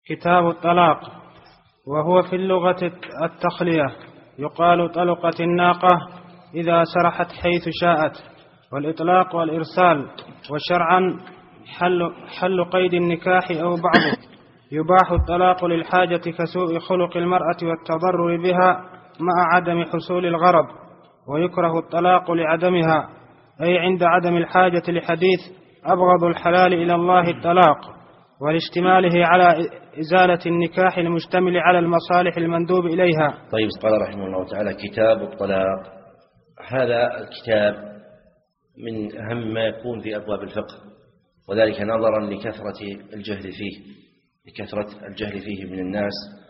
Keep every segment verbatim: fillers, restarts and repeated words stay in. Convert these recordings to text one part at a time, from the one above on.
كتاب الطلاق. وهو في اللغة التخلية، يقال طلقت الناقة إذا سرحت حيث شاءت، والإطلاق والإرسال. وشرعا حل, حل قيد النكاح أو بعضه. يباح الطلاق للحاجة كسوء خلق المرأة والتضرر بها مع عدم حصول الغرض، ويكره الطلاق لعدمها، أي عند عدم الحاجة لحديث أبغض الحلال إلى الله الطلاق، ولاشتماله على إزالة النكاح المشتمل على المصالح المندوب إليها. طيب، قال رحمه الله تعالى: كتاب الطلاق. هذا الكتاب من أهم ما يكون في أبواب الفقه، وذلك نظرا لكثرة الجهل فيه لكثرة الجهل فيه من الناس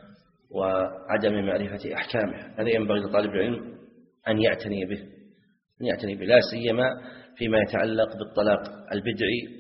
وعدم معرفة أحكامه. هذا ينبغي لطالب العلم أن يعتني به أن يعتني به لا سيما فيما يتعلق بالطلاق البدعي،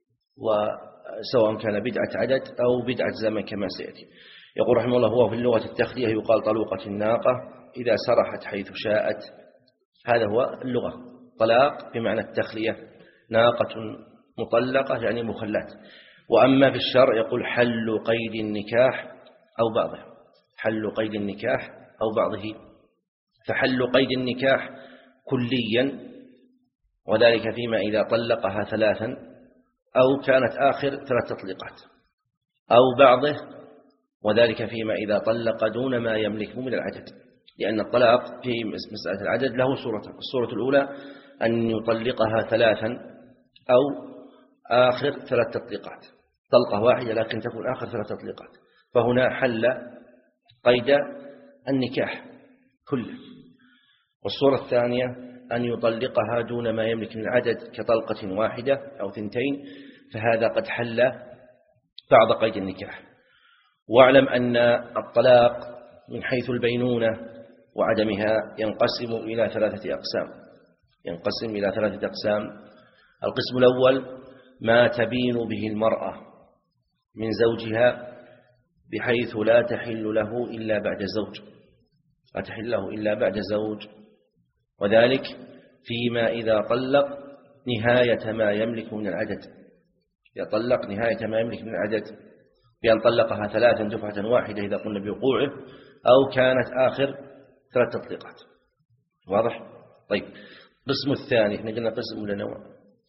وسواء كان بدعة عدد أو بدعة زمن كما سيأتي. يقول رحمه الله: هو في اللغة التخلية، يقال طلقت الناقة إذا سرحت حيث شاءت. هذا هو اللغة، طلاق بمعنى التخلية، ناقة مطلقة يعني مخلات. وأما في الشرع يقول: حل قيد النكاح أو بعضه، حل قيد النكاح أو بعضه. فحل قيد النكاح كليا، وذلك فيما إذا طلقها ثلاثا أو كانت آخر ثلاث تطليقات، أو بعضه، وذلك فيما إذا طلق دون ما يملكه من العدد. لأن الطلاق في مسألة العدد له صورتان: الصورة الأولى أن يطلقها ثلاثا أو آخر ثلاث تطليقات، طلقة واحدة لكن تكون آخر ثلاث تطليقات، فهنا حل قيد النكاح كله. والصورة الثانية أن يطلقها دون ما يملك من العدد كطلقة واحدة أو ثنتين، فهذا قد حل بعض قيد النكاح. واعلم أن الطلاق من حيث البينونة وعدمها ينقسم إلى ثلاثة أقسام ينقسم إلى ثلاثة أقسام. القسم الأول ما تبين به المرأة من زوجها بحيث لا تحل له إلا بعد زوج لا تحل له إلا بعد زوج وذلك فيما إذا طلق نهاية ما يملك من العدد يطلق نهاية ما يملك من العدد بأن طلقها ثلاثا دفعة واحدة إذا قلنا بوقوعه، أو كانت آخر ثلاث تطليقات. واضح؟ طيب، القسم الثاني، احنا قلنا قسم ولا نوع؟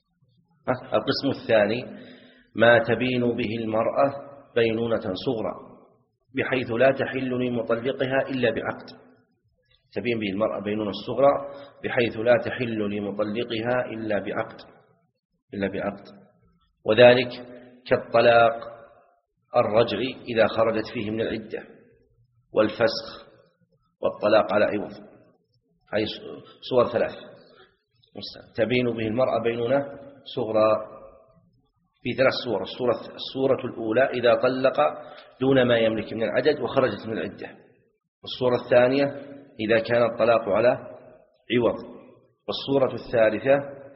القسم الثاني ما تبين به المرأة بينونة صغرى بحيث لا تحل لمطلقها إلا بعقد. تبين به المرأة بينونة الصغرى بحيث لا تحل لمطلقها إلا بعقد إلا بعقد وذلك كالطلاق الرجعي إذا خرجت فيه من العدة، والفسخ، والطلاق على عوض. هذه صور ثلاث تبين به المرأة بينونة صغرى في ثلاث صور. الصورة, الصورة الأولى إذا طلق دون ما يملك من العدد وخرجت من العدة. الصورة الثانية إذا كان الطلاق على عوض. والصورة الثالثة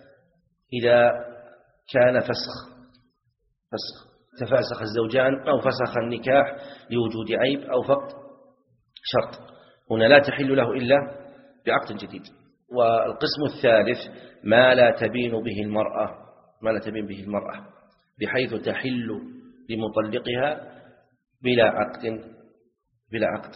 إذا كان فسخ فسخ تفاسخ الزوجان أو فسخ النكاح لوجود عيب أو فقد شرط، هنا لا تحل له إلا بعقد جديد. والقسم الثالث ما لا تبين به المرأة ما لا تبين به المرأة بحيث تحل لمطلقها بلا عقد بلا عقد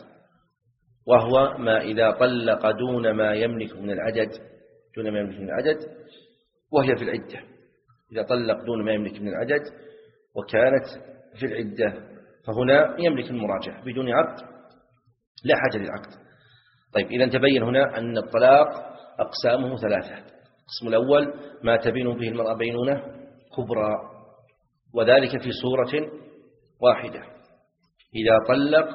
وهو ما إذا طلق دون ما يملك من العدد دون ما يملك من العدد وهي في العدة. إذا طلق دون ما يملك من العدد وكانت في العدة فهنا يملك المراجعة بدون عقد، لا حاجة للعقد. طيب، إذا تبين هنا أن الطلاق أقسامه ثلاثة. القسم الأول ما تبين به المرأة بينونة كبرى، وذلك في صورة واحدة إذا طلق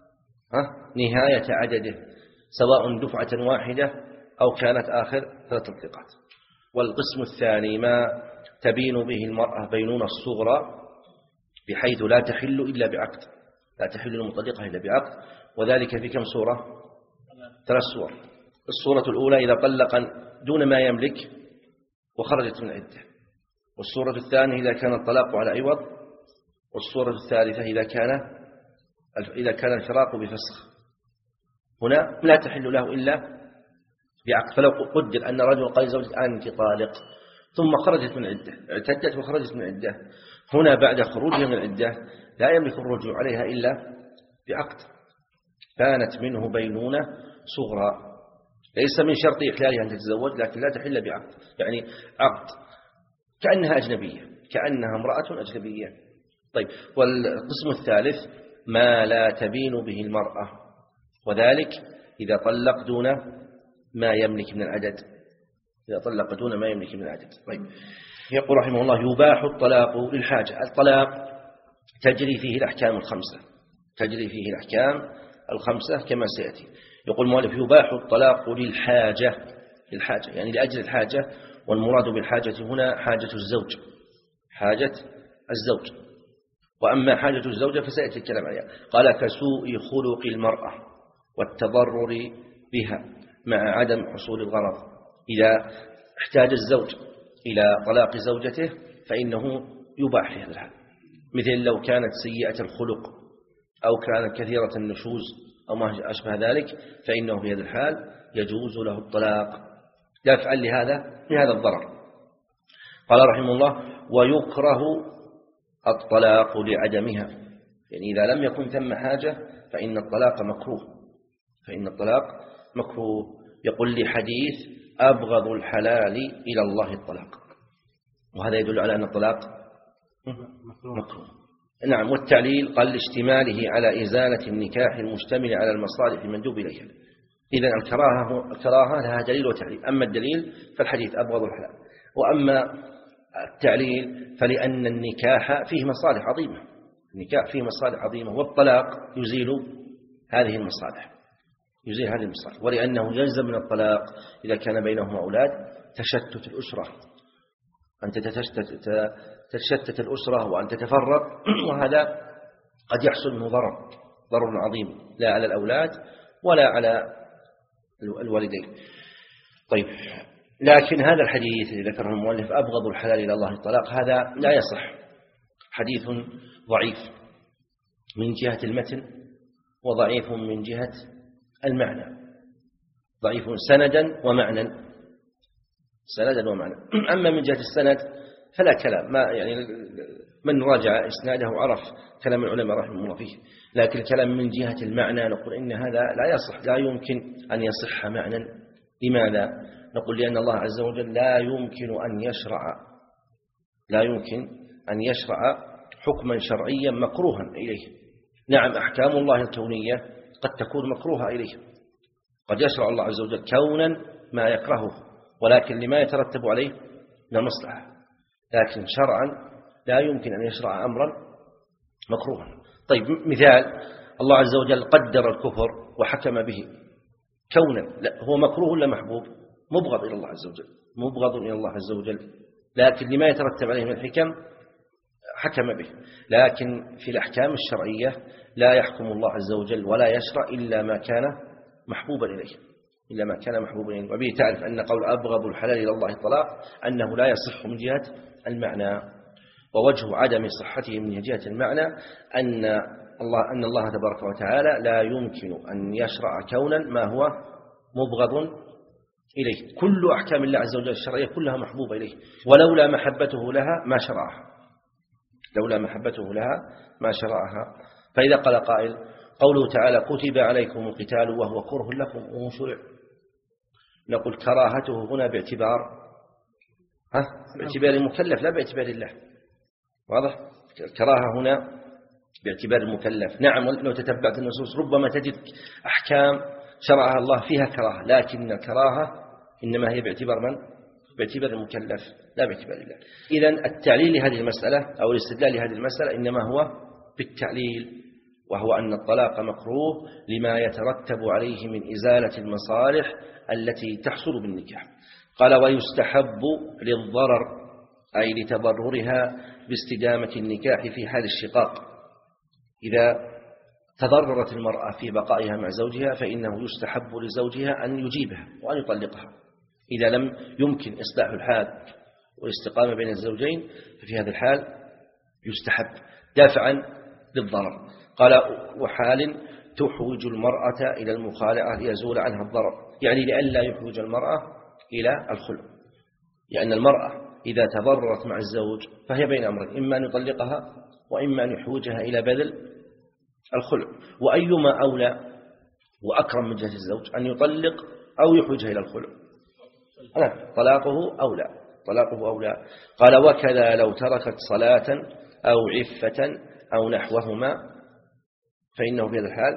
نهاية عدده سواء دفعة واحدة أو كانت آخر ثلاث تطليقات. والقسم الثاني ما تبين به المرأة بينونة الصغرى بحيث لا تحل إلا بعقد لا تحل المطلقة إلا بعقد، وذلك في كم صورة؟ ثلاث صور. الصورة الأولى إذا طلق دون ما يملك وخرجت من العدة. والصورة الثانية إذا كان الطلاق على عوض. والصورة الثالثة إذا كان إذا كان الفراق بفسخ. هنا لا تحل له إلا بعقد. فلو قدر أن رجل قال زوجك أنت طالق ثم خرجت من العدة، اعتدت وخرجت من العدة، هنا بعد خروجها من العدة لا يملك الرجوع عليها إلا بعقد، كانت منه بينونة صغرى، ليس من شرط إخلالها أن تتزوج، لكن لا تحل بعقد، يعني عقد كأنها أجنبية، كأنها امرأة أجنبية. طيب، والقسم الثالث ما لا تبين به المرأة، وذلك إذا طلق دون ما يملك من العدد، إذا طلق دون ما يملك من العدد. طيب، يقول رحمه الله: يباح الطلاق للحاجة. الطلاق تجري فيه الأحكام الخمسة، تجري فيه الأحكام الخمسة كما سيأتي. يقول المؤلف: يباح الطلاق للحاجة، للحاجة يعني لأجل الحاجة، والمراد بالحاجة هنا حاجة الزوج، حاجة الزوج. وأما حاجة الزوجة فسيأتي الكلام عليها. قال: كسوء خلق المرأة والتضرر بها مع عدم حصول الغرض. إذا احتاج الزوج إلى طلاق زوجته فإنه يباح في هذا الحال، مثل لو كانت سيئة الخلق أو كانت كثيرة النشوز أو ما أشبه ذلك، فإنه في هذا الحال يجوز له الطلاق دافعا لهذا لهذا الضرر. قال رحمه الله: ويكره الطلاق لعدمها، يعني إذا لم يكن ثم حاجة فإن الطلاق مكروه، فإن الطلاق مكروه. يقول لحديث: أبغض الحلال إلى الله الطلاق، وهذا يدل على أن الطلاق مكروه. نعم. والتعليل قال: لاشتماله على إزالة النكاح المشتمل على المصالح المندوب إليها. إذن الكراهة الكراهة لها دليل وتعليل، أما الدليل فالحديث أبغض الحلال، وأما التعليل فلأن النكاح فيه مصالح عظيمة، النكاح فيه مصالح عظيمة، والطلاق يزيل هذه المصالح، يزيل هذه المصالح، ولأنه يلزم من الطلاق إذا كان بينهما أولاد تشتت الأسرة، أن تتشتت تتشتت الأسرة وأن تتفرق، وهذا قد يحصل منه ضرر ضرر عظيم لا على الأولاد ولا على الوالدين. طيب، لكن هذا الحديث الذي ذكره المؤلف: أبغض الحلال إلى الله الطلاق، هذا لا يصح، حديث ضعيف من جهة المتن وضعيف من جهة المعنى، ضعيف سندا ومعنى، سندا ومعنى. أما من جهة السند فلا كلام، ما يعني من راجع إسناده عرف كلام العلماء رحمه الله فيه، لكن الكلام من جهة المعنى نقول إن هذا لا يصح، لا يمكن أن يصح معنى. لماذا؟ نقول لأن الله عز وجل لا يمكن أن يشرع لا يمكن أن يشرع حكما شرعيا مكروها إليه. نعم، أحكام الله الكونية قد تكون مكروهة إليه، قد يشرع الله عز وجل كونا ما يكرهه، ولكن لما يترتب عليه من المصلحة، لكن شرعا لا يمكن أن يشرع أمرا مكروها. طيب، مثال: الله عز وجل قدر الكفر وحكم به كونا، لا هو مكروه ولا محبوب؟ مبغض إلى الله عز وجل، مبغض إلى الله عز وجل، لكن لما يترتب عليه من الحكم حكم به. لكن في الأحكام الشرعية لا يحكم الله عز وجل ولا يشرع إلا ما كان محبوبا إليه، إلا ما كان محبوبا إليه. وبه تعرف أن قول أبغض الحلال إلى الله الطلاق أنه لا يصح من جهة المعنى، ووجه عدم صحته من جهة المعنى أن الله أن الله تبارك وتعالى لا يمكن أن يشرع كونا ما هو مبغض إليه. كل أحكام الله عز وجل الشرعية كلها محبوبة إليه، ولولا محبته لها ما شرعها، لولا محبته لها ما شرعها. فإذا قال قائل: قوله تعالى: كتب عليكم القتال وهو كره لكم وهو شرع، نقول كراهته هنا باعتبار ها باعتبار المكلف لا باعتبار الله، واضح؟ الكراهة هنا باعتبار المكلف. نعم، لو تتبعت النصوص ربما تجد أحكام شرعها الله فيها كراهة، لكن الكراهة إنما هي باعتبار من؟ باعتبار المكلف لا باعتبار الله. إذن التعليل لهذه المسألة أو الاستدلال لهذه المسألة إنما هو بالتعليل، وهو أن الطلاق مكروه لما يترتب عليه من إزالة المصالح التي تحصل بالنكاح. قال: ويستحب للضرر أي لتضررها باستدامة النكاح في حال الشقاق. إذا تضررت المرأة في بقائها مع زوجها فإنه يستحب لزوجها أن يجيبها وأن يطلقها. إذا لم يمكن إصلاح الحال والاستقامة بين الزوجين ففي هذا الحال يستحب دافعا للضرر. قال: وحال تحوج المرأة إلى المخالعة ليزول عنها الضرر، يعني لئلا يحوج المرأة إلى الخلع، لأن المرأة إذا تضررت مع الزوج فهي بين أمرين، إما أن يطلقها وإما أن يحوجها إلى بذل الخلع. وأيما أولى وأكرم من جهة الزوج، أن يطلق أو يحوجها إلى الخلع؟ لا، طلاقه أولى، طلاقه أولى. قال وكذا لو تركت صلاة أو عفة أو نحوهما فإنه في هذا الحال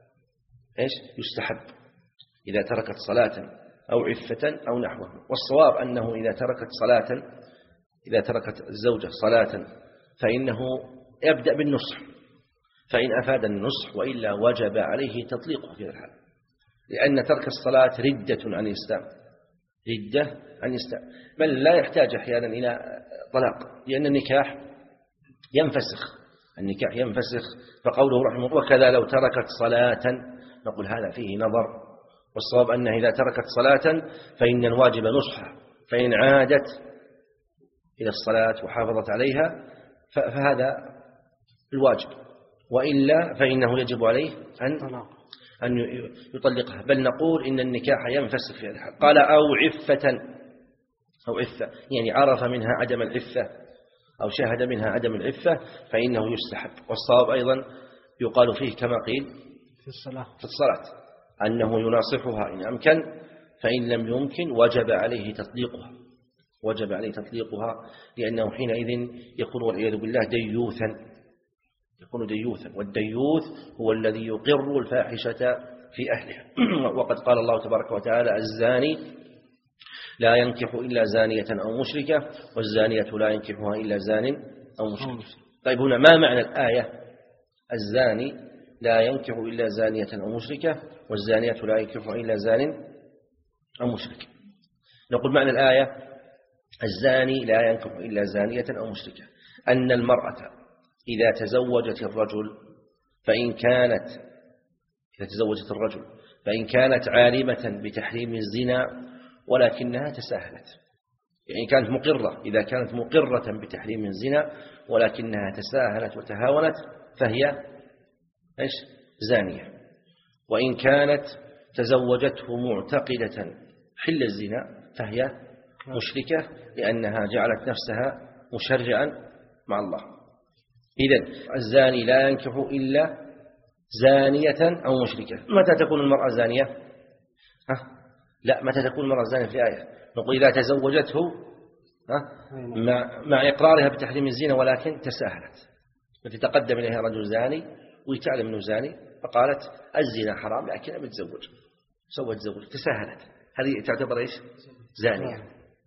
إيش يستحب إذا تركت صلاة أو عفة أو نحوهما. والصواب أنه إذا تركت صلاة إذا تركت الزوجة صلاة فإنه يبدأ بالنصح، فإن أفاد النصح وإلا وجب عليه تطليقه في الحال، لأن ترك الصلاة ردة عن الإسلام، ردة عن الإسلام، بل لا يحتاج أحيانا إلى طلاق، لأن النكاح ينفسخ، النكاح ينفسخ. فقوله رحمه الله وكذا لو تركت صلاة، نقول هذا فيه نظر، والصواب أنه إذا تركت صلاة فإن الواجب نصحها، فإن عادت إلى الصلاة وحافظت عليها فهذا الواجب، وإلا فإنه يجب عليه أن أن يطلقها. بل نقول إن النكاح ينفسخ في هذا الحال. قال أو عفة، أو عفة يعني عرف منها عدم العفة أو شاهد منها عدم العفة فإنه يستحب. والصواب أيضا يقال فيه كما قيل في الصلاة في الصلاة أنه يناصحها إن أمكن، فإن لم يمكن وجب عليه تطليقها، وجب عليه تطليقها، لأنه حينئذ يكون والعياذ بالله ديوثا، يكون ديوثا، والديوث هو الذي يقر الفاحشة في أهلها. وقد قال الله تبارك وتعالى الزاني لا ينكح إلا زانية أو مشركة، والزانية لا ينكحها إلا زان أو مشرك. طيب هنا ما معنى الآية الزاني لا ينكح إلا زانية أو مشركة والزانية لا ينكحها إلا زان أو مشرك؟ نقول معنى الآية الزاني لا ينكح إلا زانية أو مشركة أن المرأة إذا تزوجت الرجل فإن كانت إذا تزوجت الرجل فإن كانت عالمة بتحريم الزنا ولكنها تساهلت، يعني كانت مقرة، إذا كانت مقرة بتحريم الزنا ولكنها تساهلت وتهاونت فهي إيش؟ زانية. وإن كانت تزوجته معتقدة حل الزنا فهي مشركة، لأنها جعلت نفسها مشرعا مع الله. إذن الزاني لا ينكح إلا زانية أو مشركة. متى تكون المرأة زانية؟ ها؟ لا، متى تكون المرأة زانية في الآية؟ نقول إذا تزوجته ها؟ مع, مع إقرارها بتحريم الزنا ولكن تساهلت، التي تقدم إليها رجل زاني ويتعلم أنه زاني فقالت الزنا حرام لكن أبي أتزوج، سوى تزوج، تساهلت، هذه تعتبر إيش؟ زانية،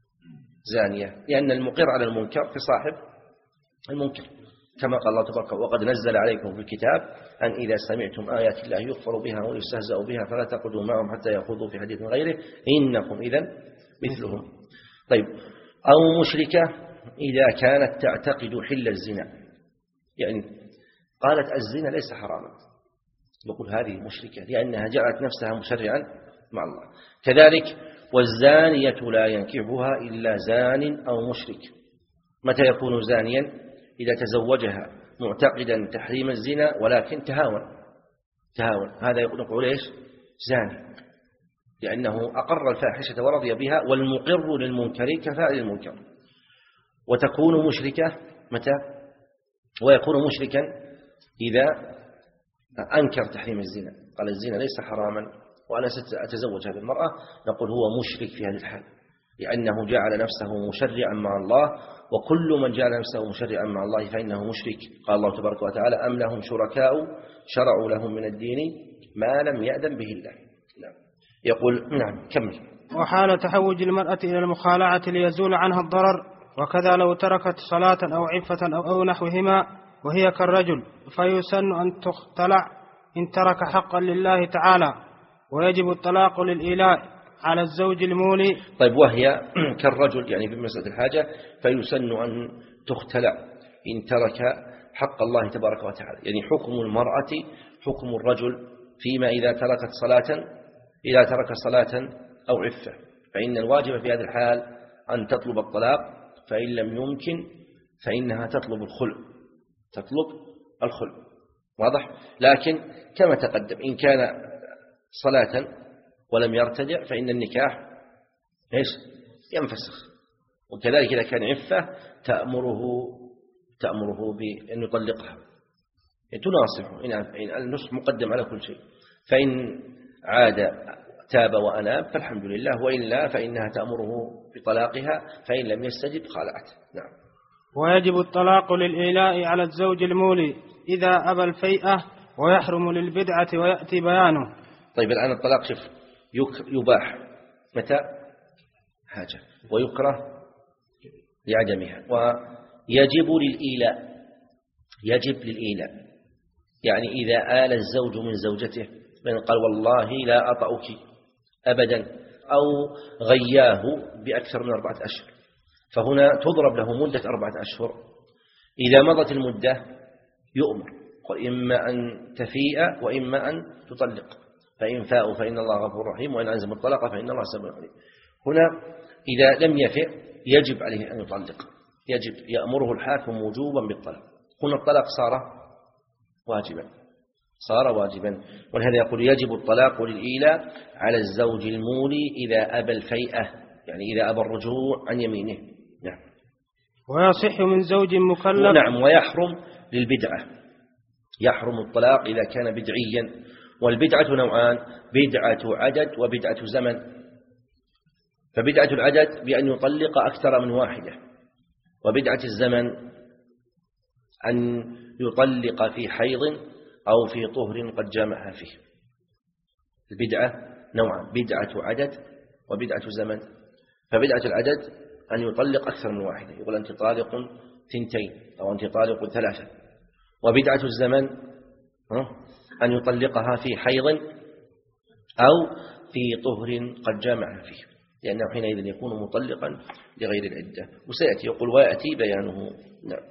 زانية، لأن المقر على المنكر في صاحب المنكر، كما قال الله تبارك وقد نزل عليكم في الكتاب أن إذا سمعتم آيات الله يكفر بها ويستهزأ بها فلا تقعدوا معهم حتى يخوضوا في حديث غيره إنكم إذن مثلهم. طيب أو مشركة إذا كانت تعتقد حل الزنا، يعني قالت الزنا ليس حراما، نقول هذه مشركة لأنها جعلت نفسها مشرعا مع الله. كذلك والزانية لا ينكحها إلا زان أو مشرك. متى يكون زانيا؟ إذا تزوجها معتقدا تحريم الزنا ولكن تهاون، تهاون هذا نقول إيش؟ زاني، لأنه أقر الفاحشة ورضي بها، والمقر للمنكر كفاعل المنكر. وتكون مشركة متى؟ ويكون مشركا إذا أنكر تحريم الزنا، قال الزنا ليس حراما وأنا سأتزوج هذه المرأة، نقول هو مشرك في هذه الحال، لأنه جعل نفسه مشرعا مع الله، وكل من جعل نفسه مشرعا مع الله فإنه مشرك. قال الله تبارك وتعالى أم لهم شركاء شرعوا لهم من الدين ما لم يأذن به الله. نعم. يقول نعم كمل. وحال تحوج المرأة إلى المخالعة ليزول عنها الضرر، وكذا لو تركت صلاة أو عفة أو, أو نحوهما وهي كالرجل فيسن أن تختلع إن ترك حقا لله تعالى، ويجب الطلاق للإيلاء على الزوج المولي. طيب وهي كالرجل يعني في مسألة الحاجة فيسن أن تختلع إن ترك حق الله تبارك وتعالى، يعني حكم المرأة حكم الرجل فيما إذا تركت صلاة إذا ترك صلاة أو عفة، فإن الواجب في هذه الحال أن تطلب الطلاق، فإن لم يمكن فإنها تطلب الخلع، تطلب الخلع، واضح؟ لكن كما تقدم إن كان صلاة ولم يرتدع فإن النكاح إيش؟ ينفسخ، وكذلك إذا كان عفة تأمره تأمره بأن يطلقها، تناصحه. إن النصح مقدم على كل شيء، فإن عاد تاب وأناب فالحمد لله، وإلا فإنها تأمره بطلاقها، فإن لم يستجب خلعت. نعم. ويجب الطلاق للإيلاء على الزوج المولي إذا أبى الفيئة، ويحرم للبدعة ويأتي بيانه. طيب الآن الطلاق شوف يباح متى حاجة، ويكره لعدمها، ويجب للإيلاء. يجب للإيلاء يعني إذا آل الزوج من زوجته من قال والله لا أطأك أبدا، أو غياه بأكثر من أربعة أشهر، فهنا تضرب له مدة أربعة أشهر. إذا مضت المدة يؤمر، قل إما أن تفيء وإما أن تطلق، فإن فاءوا فإن الله غفور رحيم، وإن عزموا الطلاق فإن الله سميع عليم. هنا إذا لم يفئ يجب عليه أن يطلق، يجب يأمره الحاكم وجوبا بالطلاق. هنا الطلاق صار واجبا، صار واجبا، ولهذا يقول يجب الطلاق للإيلاء على الزوج المولي إذا أبى الفيئة، يعني إذا أبى الرجوع عن يمينه. نعم. ويصح من زوج مكلف. نعم. ويحرم للبدعة، يحرم الطلاق إذا كان بدعيا، والبدعة نوعان: بدعة عدد وبدعة زمن. فبدعة العدد بأن يطلق أكثر من واحدة، وبدعة الزمن أن يطلق في حيض أو في طهر قد جامعها فيه. البدعة نوعان: بدعة عدد وبدعة زمن. فبدعة العدد أن يطلق أكثر من واحدة، يقول أنت طالق ثنتين أو أنت طالق ثلاثة. وبدعة الزمن أن يطلقها في حيض أو في طهر قد جامعها فيه، لأنه حينئذ يكون مطلقا لغير العدة، وسيأتي يقول ويأتي بيانه. نعم.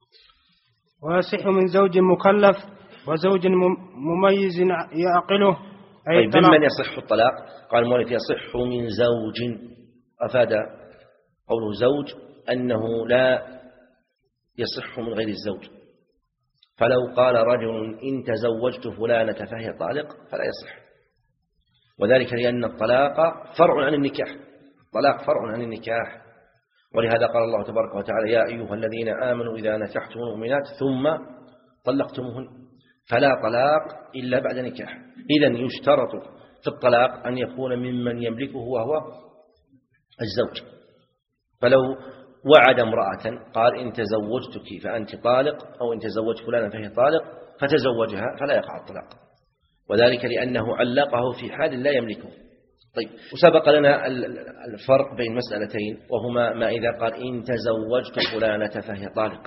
ويصح من زوج مكلف وزوج مميز يعقله. أي طيب ممن يصح الطلاق؟ قال المؤلف يصح من زوج، أفاد قوله زوج أنه لا يصح من غير الزوج، فلو قال رجل إن تزوجت فلانة فهي طالق فلا يصح، وذلك لأن الطلاق فرع عن النكاح، الطلاق فرع عن النكاح، ولهذا قال الله تبارك وتعالى يا أيها الذين آمنوا إذا نكحتم المؤمنات ثم طلقتموهن فلا طلاق إلا بعد نكاح. إذن يشترط في الطلاق أن يكون ممن يملكه وهو الزوج، فلو وعد امرأة قال إن تزوجتك فأنت طالق، أو إن تزوجت فلانا فهي طالق، فتزوجها فلا يقع الطلاق، وذلك لأنه علقه في حال لا يملكه. طيب، وسبق لنا الفرق بين مسألتين، وهما ما إذا قال إن تزوجت فلانة فهي طالق،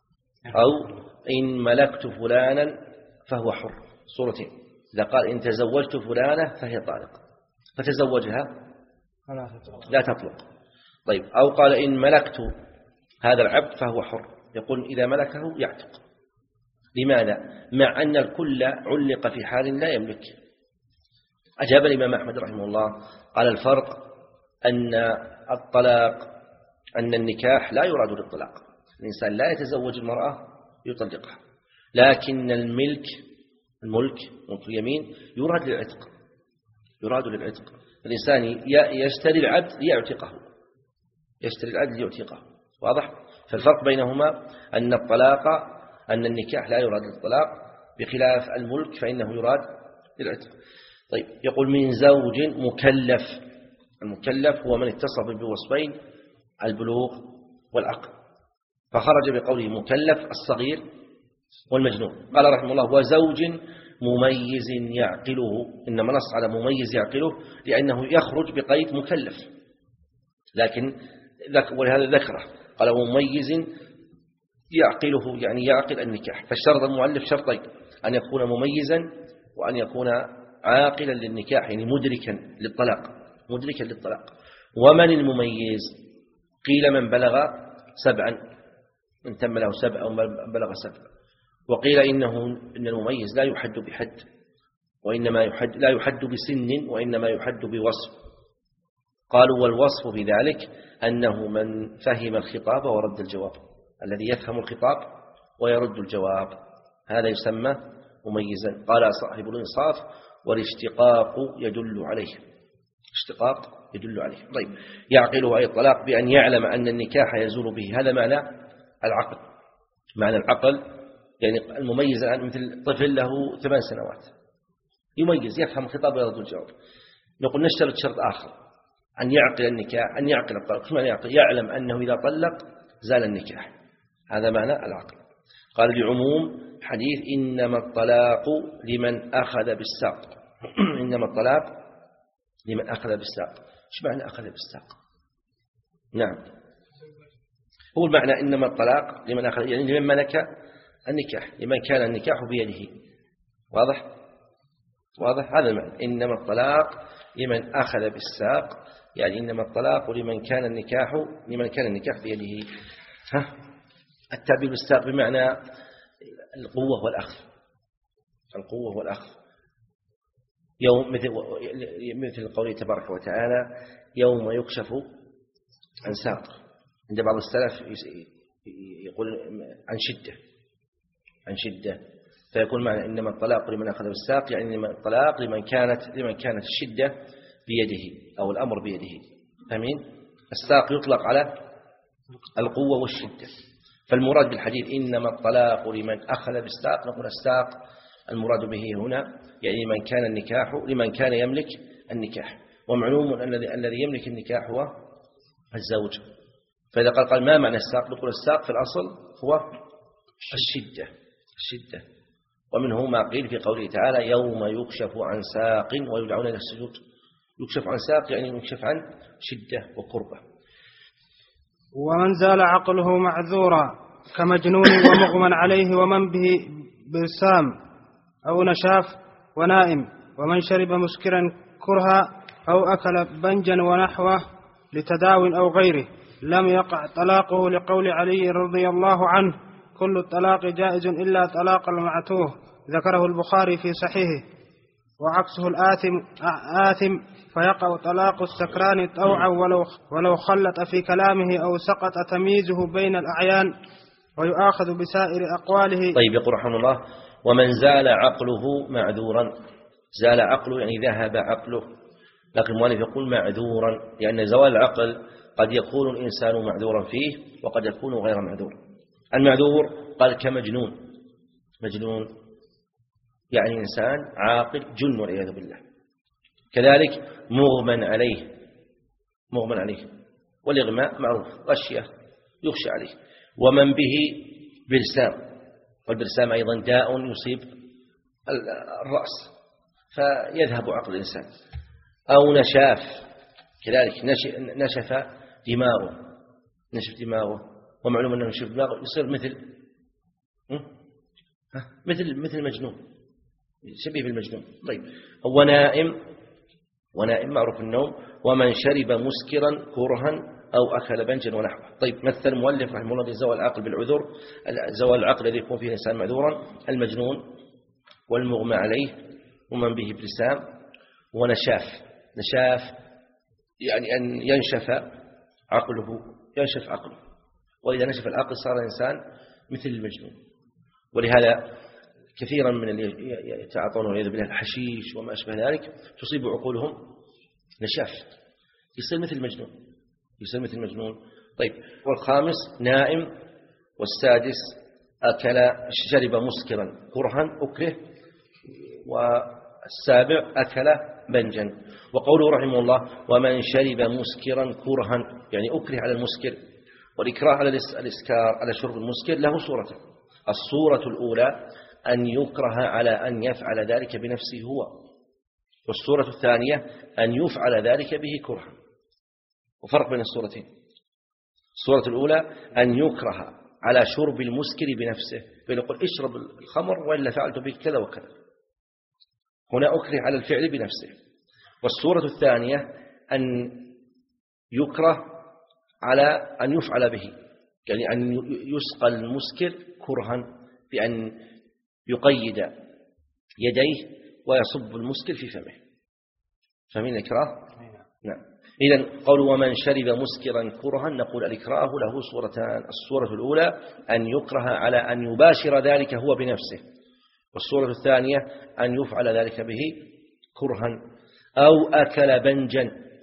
أو إن ملكت فلانا فهو حر، صورتين. إذا قال إن تزوجت فلانة فهي طالق فتزوجها لا تطلق. طيب، أو قال إن ملكت هذا العبد فهو حر، يقول إذا ملكه يعتق. لماذا؟ مع أن الكل علق في حال لا يملك. أجاب الإمام أحمد رحمه الله قال الفرق أن الطلاق أن النكاح لا يراد للطلاق، الإنسان لا يتزوج المرأة يطلقها، لكن الملك الملك ملك اليمين يراد للعتق، يراد للعتق. الإنسان يشتري العبد ليعتقه، يشتري العبد ليعتقه، واضح؟ فالفرق بينهما أن الطلاق أن النكاح لا يراد للطلاق، بخلاف الملك فإنه يراد للعتق. طيب، يقول من زوج مكلف. المكلف هو من اتصف بوصفين البلوغ والعقل، فخرج بقوله مكلف الصغير والمجنون. قال رحمه الله وزوج مميز يعقله، إنما نص على مميز يعقله لأنه يخرج بقيد مكلف، لكن ولهذا ذكره قال مميز يعقله، يعني يعقل النكاح. فالشرط المؤلف شرطين: أن يكون مميزا وأن يكون عاقلا للنكاح، يعني مدركا للطلاق، مدركا للطلاق. ومن المميز؟ قيل من بلغ سبعا، من تم له سبع أو من بلغ سبع، وقيل إنه إن المميز لا يحد بحد، وإنما يحد لا يحد بسن، وإنما يحد بوصف. قالوا والوصف بذلك أنه من فهم الخطاب ورد الجواب، الذي يفهم الخطاب ويرد الجواب هذا يسمى مميزا. قال صاحب الإنصاف والاشتقاق يدل عليه، اشتقاق يدل عليه. طيب يعقله أي الطلاق بأن يعلم أن النكاح يزول به، هذا معنى العقل. معنى العقل يعني المميز الآن مثل طفل له ثمان سنوات يميز يفهم الخطاب ويرد الجواب، نقول نشترط شرط آخر أن يعقل النكاح، أن يعقل الطلاق. معنى يعقل؟ يعلم أنه إذا طلق زال النكاح، هذا معنى العقل. قال لعموم حديث إنما الطلاق لمن أخذ بالساق. إنما الطلاق لمن أخذ بالساق. إيش معنى أخذ بالساق؟ نعم هو المعنى إنما الطلاق لمن أخذ، يعني لمن ملك النكاح، لمن كان النكاح بيده. واضح؟ واضح هذا المعنى. إنما الطلاق لمن أخذ بالساق، يعني إنما الطلاق لمن كان النكاح لمن كان النكاح بيده. ها التعبير بالساق بمعنى القوة والأخذ. القوة والأخذ يوم مثل مثل قوله تبارك وتعالى يوم يكشف عن ساق. عند بعض السلف يقول عن شدة، عن شدة، فيكون معنى إنما الطلاق لمن أخذ بالساق، يعني إنما الطلاق لمن كانت لمن كانت الشدة بيده أو الأمر بيده. فاهمين؟ الساق يطلق على القوة والشدة، فالمراد بالحديث إنما الطلاق لمن أخذ بالساق، نقول الساق المراد به هنا يعني من كان النكاح لمن كان يملك النكاح، ومعلوم أن الذي يملك النكاح هو الزوج. فإذا قال قال ما معنى الساق، نقول الساق في الأصل هو الشدة، الشدة. ومنه ما قيل في قوله تعالى يوم يكشف عن ساق ويدعون إلى السجود. يكشف عن ساق يعني يكشف عن شدة وقربة. ومن زال عقله معذورا كمجنون ومغمى عليه ومن به برسام أو نشاف ونائم، ومن شرب مسكرا كرها أو أكل بنجا ونحوه لتداو أو غيره لم يقع طلاقه، لقول علي رضي الله عنه كل الطلاق جائز إلا طلاق المعتوه، ذكره البخاري في صحيحه. وعكسه الآثم آثم فيقع طلاق السكران طوعا ولو ولو خلط في كلامه أو سقط تمييزه بين الأعيان، ويؤاخذ بسائر أقواله. طيب يقول رحمه الله ومن زال عقله معذورا. زال عقله يعني ذهب عقله، لكن المؤلف يقول معذورا، لأن زوال العقل قد يكون الإنسان معذورا فيه وقد يكون غير معذور. المعذور قال كمجنون، مجنون يعني إنسان عاقل جن والعياذ بالله. كذلك مغمى عليه، مغمى عليه، والإغماء معروف غشية يغشى عليه. ومن به برسام، والبرسام أيضا داء يصيب الرأس فيذهب عقل الإنسان. أو نشاف، كذلك نشف دماغه، نشف دماغه، ومعلوم أنه نشف دماغه يصير مثل مثل مثل مجنون، شبيه بالمجنون. طيب هو نائم، ونائم معروف النوم. ومن شرب مسكرا كرها أو أكل بنجا ونحوه. طيب مثل المؤلف رحمه الله زوال العقل بالعذر، زوال العقل الذي يكون فيه الإنسان معذورا المجنون والمغمى عليه ومن به برسام ونشاف. نشاف يعني أن ينشف عقله، ينشف عقله، وإذا نشف العقل صار الإنسان مثل المجنون. ولهذا كثيرا من اللي يتعاطون والعياذ بالله الحشيش وما أشبه ذلك تصيب عقولهم نشاف، يصير مثل المجنون، يصير مثل المجنون. طيب والخامس نائم، والسادس أكل شرب مسكرا كرها أكره، والسابع أكل بنجا. وقوله رحمه الله ومن شرب مسكرا كرها يعني أكره على المسكر، والإكراه على الإسكار على شرب المسكر له صورتين. الصورة الأولى أن يكره على أن يفعل ذلك بنفسه هو، والصورة الثانية أن يفعل ذلك به كرها. وفرق بين الصورتين، الصورة الأولى أن يكره على شرب المسكر بنفسه، فيقول اشرب الخمر وإلا فعلت به كذا وكذا، هنا أكره على الفعل بنفسه. والصورة الثانية أن يكره على أن يفعل به، يعني أن يسقى المسكر كرها بأن يقيد يديه ويصب المسكر في فمه. فمن الإكراه؟ نعم. إذن قول ومن شرب مسكرا كرها، نقول الإكراه له صورتان. الصورة الأولى أن يكره على أن يباشر ذلك هو بنفسه، والصورة الثانية أن يفعل ذلك به كرها. أو أكل بنجا،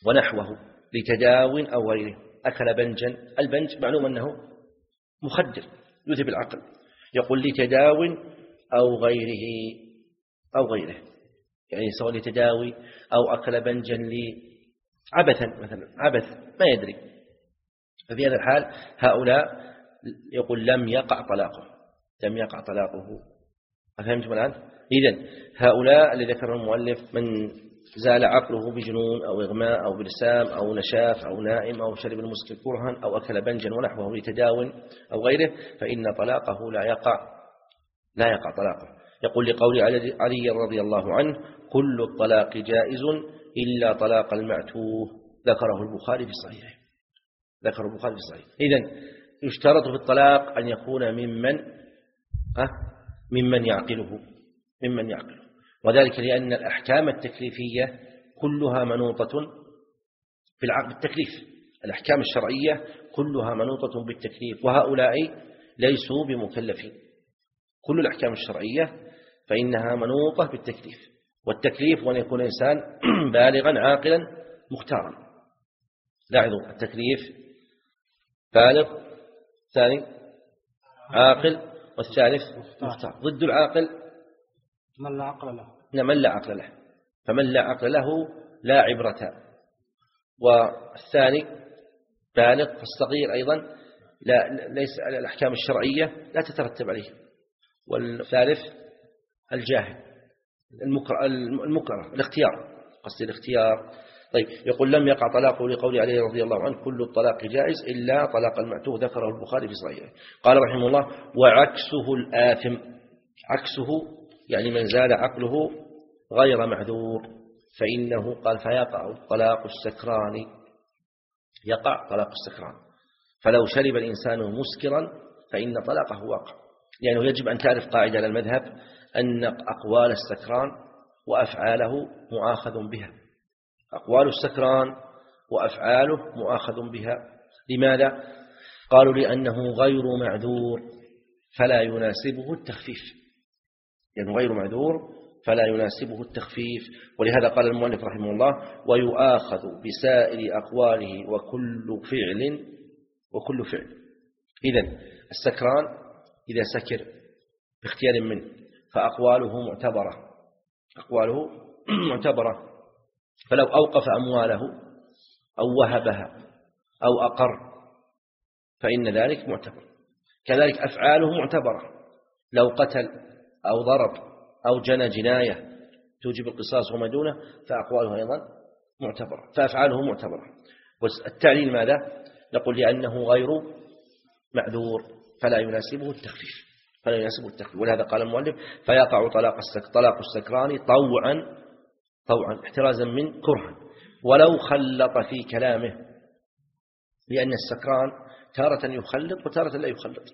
ونحوه لتداو أو غيره. أكل بنجا، البنج معلوم أنه مخدر يذهب العقل، يقول لتداو أو غيره أو غيره، يعني سواء لتداوي أو أكل بنجا لعبثا مثلا، عبث ما يدري، ففي هذا الحال هؤلاء يقول لم يقع طلاقه، لم يقع طلاقه. أفهمتم الآن؟ إذن هؤلاء اللي ذكر المؤلف من زال عقله بجنون أو إغماء أو برسام أو نشاف أو نائم أو شرب المسكر كرها أو أكل بنجا ونحوه لتداو أو غيره فإن طلاقه لا يقع لا يقع طلاقه. يقول لقول علي رضي الله عنه كل الطلاق جائز إلا طلاق المعتوه، ذكره البخاري في صحيحه، ذكر البخاري في صحيحه. إذن يشترط في الطلاق أن يكون ممن أه ممن يعقله ممن يعقله وذلك لأن الأحكام التكليفية كلها منوطة في العقد بالتكليف، الأحكام الشرعية كلها منوطة بالتكليف، وهؤلاء ليسوا بمكلفين. كل الأحكام الشرعية فإنها منوطة بالتكليف، والتكليف وأن يكون الإنسان بالغا عاقلا مختارا. لاحظوا التكليف بالغ، ثاني عاقل، والثالث مختار. ضد العاقل من لا عقل له، من لا عقل له، فمن لا عقل له لا عبرة. والثاني بالغ، فالصغير أيضا لا ليس الأحكام الشرعية لا تترتب عليه. والثالث الجاهل المكره الاختيار، قصد الاختيار. طيب يقول لم يقع طلاقه لقول عليه رضي الله عنه كل الطلاق جائز إلا طلاق المعتوه، ذكره البخاري في صحيحه. قال رحمه الله وعكسه الآثم، عكسه يعني من زال عقله غير معذور فإنه قال فيقع طلاق السكران، يقع طلاق السكران. فلو شرب الإنسان مسكرا فإن طلاقه واقع، لأنه يعني يجب أن تعرف قاعدة على المذهب أن أقوال السكران وأفعاله مؤاخذ بها، أقوال السكران وأفعاله مؤاخذ بها. لماذا؟ قالوا لأنه غير معذور فلا يناسبه التخفيف، لأنه يعني غير معذور فلا يناسبه التخفيف. ولهذا قال المؤلف رحمه الله ويؤاخذ بسائر أقواله وكل فعل وكل فعل. إذن السكران إذا سكر باختيار منه فأقواله معتبرة، أقواله معتبرة، فلو أوقف أمواله أو وهبها أو أقر فإن ذلك معتبر. كذلك أفعاله معتبرة، لو قتل أو ضرب أو جنى جناية توجب القصاص وما دونه فأقواله أيضا معتبرة، فأفعاله معتبرة. والتعليل ماذا؟ نقول لأنه غير معذور فلا يناسبه التخفيف، فلا يناسبه التخفيف. ولهذا قال المؤلف فيقع طلاق طلاق السكران طوعا طوعا احترازا من كرها ولو خلط في كلامه، لأن السكران تارة يخلط وتارة لا يخلط،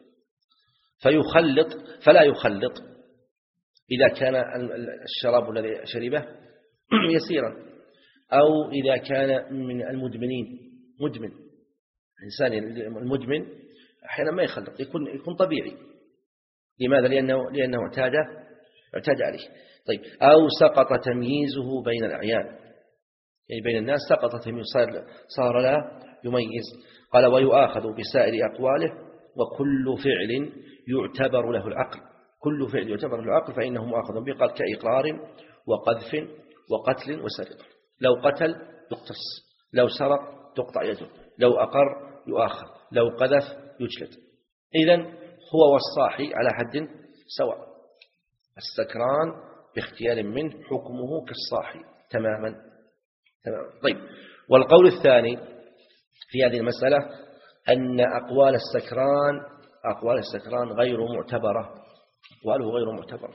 فيخلط فلا يخلط إذا كان الشراب الذي شربه يسيرا، أو إذا كان من المدمنين مدمن. الإنسان المدمن أحيانا ما يخلط، يكون يكون طبيعي. لماذا؟ لأنه لأنه اعتاد اعتاد عليه. طيب أو سقط تمييزه بين الأعيان، يعني بين الناس سقط تمييز، صار صار لا يميز. قال ويؤاخذ بسائر أقواله وكل فعل يعتبر له العقل، كل فعل يعتبر له العقل فإنه مؤاخذ به. قال كإقرار وقذف وقتل وسرقة، لو قتل يقتص، لو سرق تقطع يده، لو أقر يؤاخذ، لو قذف يجلد. إذن هو والصاحي على حد سواء، السكران باختيار منه حكمه كالصاحي تماما تماما. طيب والقول الثاني في هذه المسألة أن أقوال السكران أقوال السكران غير معتبرة، أقواله غير معتبرة،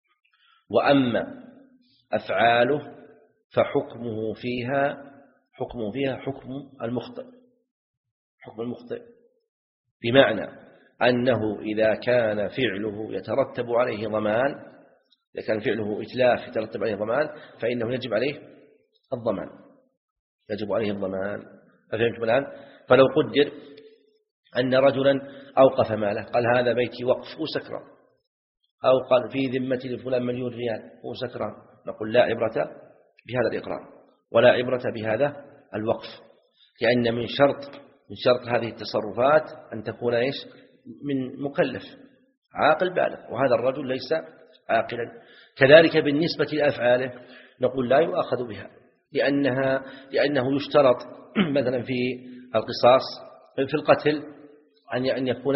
وأما أفعاله فحكمه فيها حكمه فيها حكم المخطئ، حكم المخطئ، بمعنى أنه إذا كان فعله يترتب عليه ضمان، إذا كان فعله إتلاف يترتب عليه ضمان فإنه يجب عليه الضمان، يجب عليه الضمان. فهمتم الآن؟ فلو قدر أن رجلا أوقف ماله، قال هذا بيتي وقف وسكران، أو قال في ذمتي لفلان مليون ريال وسكران، نقول لا عبرة بهذا الإقرار ولا عبرة بهذا الوقف، لأن من شرط من شرط هذه التصرفات أن تكون إيش؟ من مكلف عاقل بالغ، وهذا الرجل ليس عاقلا. كذلك بالنسبة لأفعاله نقول لا يؤاخذ بها، لأنها لأنه يشترط مثلا في القصاص في القتل أن يكون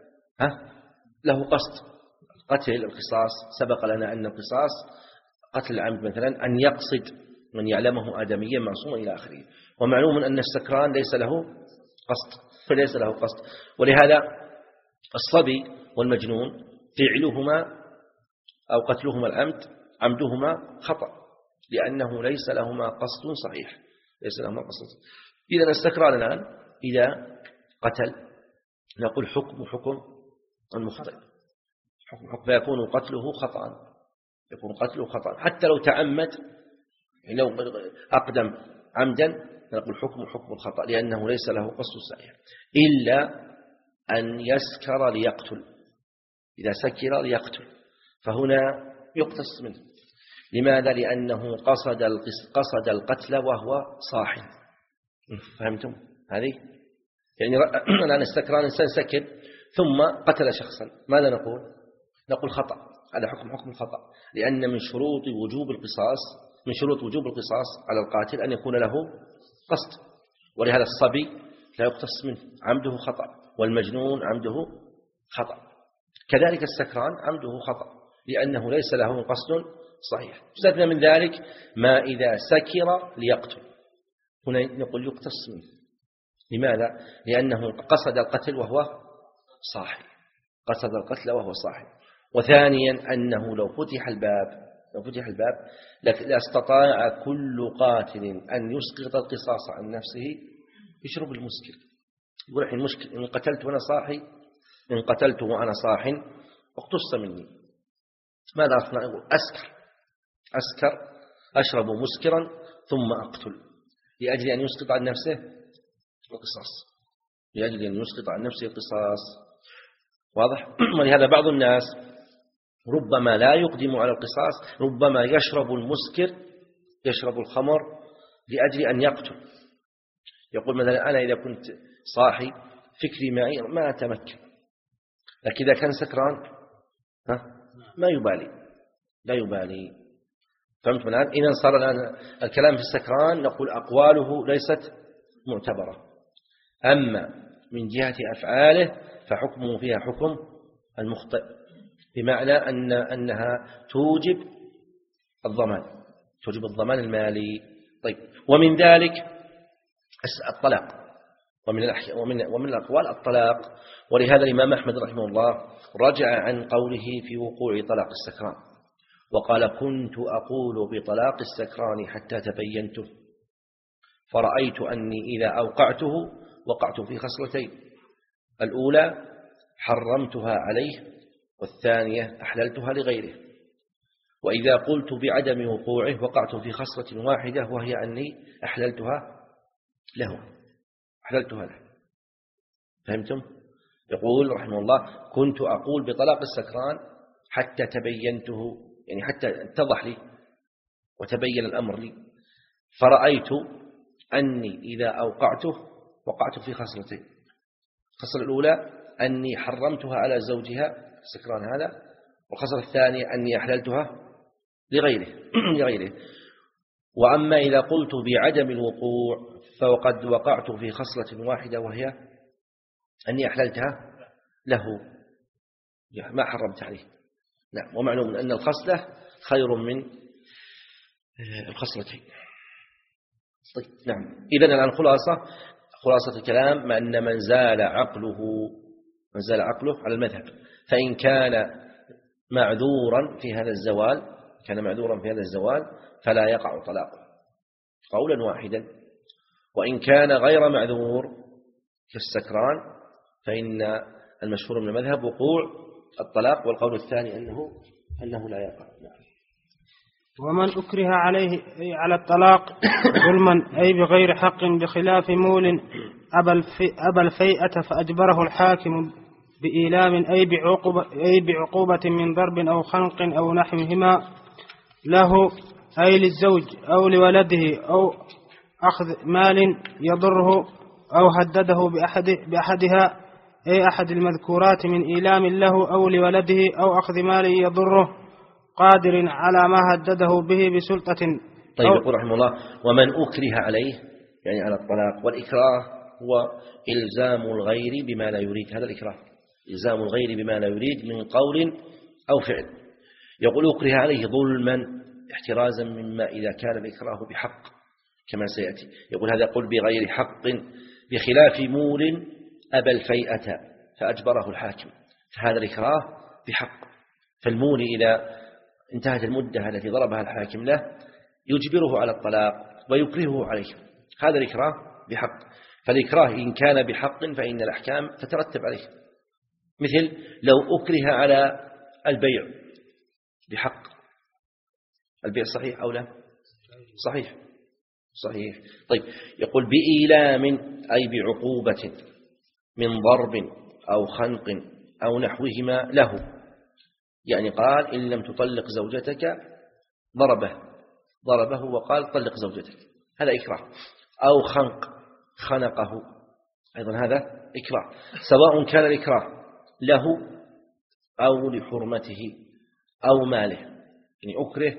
ها له قصد. قتل القصاص سبق لنا أن القصاص قتل العمد مثلا أن يقصد من يعلمه آدميا معصوما إلى آخره، ومعلوم أن السكران ليس له قصد فليس له قصد. ولهذا الصبي والمجنون فعلهما أو قتلهما العمد عمدهما خطأ، لأنه ليس لهما قصد صحيح ليس لهما قصد. إذا السكران الآن إذا قتل نقول حكم حكم المخطئ، حكم حكم فيكون قتله خطأ، يكون قتله خطأ حتى لو تعمد، يعني لو أقدم عمدا نقول حكم حكم الخطأ، لأنه ليس له قصد صحيح، إلا أن يسكر ليقتل. إذا سكر ليقتل فهنا يقتص منه. لماذا؟ لأنه قصد قصد القتل وهو صاحٍ. فهمتم هذه؟ يعني الآن السكران إنسان سكر ثم قتل شخصا، ماذا نقول؟ نقول خطأ، هذا حكم حكم الخطأ، لأن من شروط وجوب القصاص من شروط وجوب القصاص على القاتل أن يكون له قصد، ولهذا الصبي لا يقتص منه عمده خطأ، والمجنون عمده خطأ، كذلك السكران عمده خطأ لأنه ليس له قصد صحيح. استثنى من ذلك ما إذا سكر ليقتل، هنا نقول يقتص منه. لماذا؟ لأنه قصد القتل وهو صاحي، قصد القتل وهو صاحي. وثانيا أنه لو فتح الباب لو فتح الباب لاستطاع كل قاتل أن يسقط القصاص عن نفسه يشرب المسكر، يقول الحين المشكل إن قتلت وأنا صاحي، إن قتلت وأنا صاح اقتص مني، ماذا أصنع؟ يقول أسكر أسكر أشرب مسكرا ثم أقتل، لأجل أن يسقط عن نفسه القصاص، لأجل أن يسقط عن نفسه القصاص. واضح؟ ولهذا بعض الناس ربما لا يقدم على القصاص، ربما يشرب المسكر يشرب الخمر لأجل أن يقتل. يقول مثلا أنا إذا كنت صاحي فكري معي ما أتمكن، لكن إذا كان سكران ها ما يبالي لا يبالي. فهمت الآن؟ إذا صار الآن الكلام في السكران نقول أقواله ليست معتبرة، أما من جهة أفعاله فحكمه فيها حكم المخطئ، بمعنى أن أنها توجب الضمان توجب الضمان المالي. طيب، ومن ذلك الطلاق، ومن ومن ومن الأقوال الطلاق. ولهذا الإمام أحمد رحمه الله رجع عن قوله في وقوع طلاق السكران وقال: كنت أقول بطلاق السكران حتى تبينته، فرأيت أني إذا أوقعته وقعت في خصلتين: الأولى حرمتها عليه، والثانية أحللتها لغيره. وإذا قلت بعدم وقوعه وقعت في خصلة واحدة، وهي أني أحللتها له أحللتها له فهمتم؟ يقول رحمه الله: كنت أقول بطلاق السكران حتى تبينته، يعني حتى اتضح لي وتبين الأمر لي، فرأيت أني إذا أوقعته وقعت في خصلتين: الخصلة الأولى أني حرمتها على زوجها السكران هذا، والخصلة الثانية أني أحللتها لغيره لغيره. وأما إذا قلت بعدم الوقوع فقد وقعت في خصلة واحدة، وهي أني أحللتها له، ما حرمت عليه. نعم، ومعلوم أن الخصلة خير من الخصلتين. طيب، نعم. إذن الآن خلاصة خلاصة الكلام: ما أن من زال عقله من زال عقله على المذهب، فإن كان معذورا في هذا الزوال كان معذورا في هذا الزوال فلا يقع طلاقه قولا واحدا. وإن كان غير معذور كالسكران فإن المشهور من المذهب وقوع الطلاق، والقول الثاني أنه أنه لا يقع. نعم. ومن أكره عليه على الطلاق ظلما أي بغير حق بخلاف مول أبى الفيئة فأجبره الحاكم بإيلام أي بعقوبة, أي بعقوبة من ضرب أو خنق أو نحوهما له، أي للزوج أو لولده أو, أخذ مال يضره أو هدده بأحد بأحدها أي أحد المذكورات من إيلام له أو لولده أو أخذ مال يضره قادر على ما هدده به بسلطة. طيب يقول رحمه الله: ومن أكره عليه يعني على الطلاق. والإكراه هو إلزام الغير بما لا يريد. هذا الإكراه إلزام الغير بما لا يريد من قول أو فعل. يقول أكره عليه ظلما احترازا مما إذا كان الإكراه بحق كما سيأتي. يقول هذا يقول بغير حق بخلاف مول أبى الفيئة فأجبره الحاكم، فهذا الإكراه بحق. فالمول إذا انتهت المدة التي ضربها الحاكم له يجبره على الطلاق ويكرهه عليه، هذا الإكراه بحق. فالإكراه إن كان بحق فإن الأحكام تترتب عليه، مثل لو أكره على البيع بحق، البيع صحيح أو لا؟ صحيح صحيح. طيب يقول بإيلام أي بعقوبة من ضرب أو خنق أو نحوهما له، يعني قال إن لم تطلق زوجتك ضربه ضربه وقال طلق زوجتك، هذا إكراه. أو خنق خنقه، أيضا هذا إكراه، سواء كان الإكراه له أو لحرمته أو ماله. يعني أكره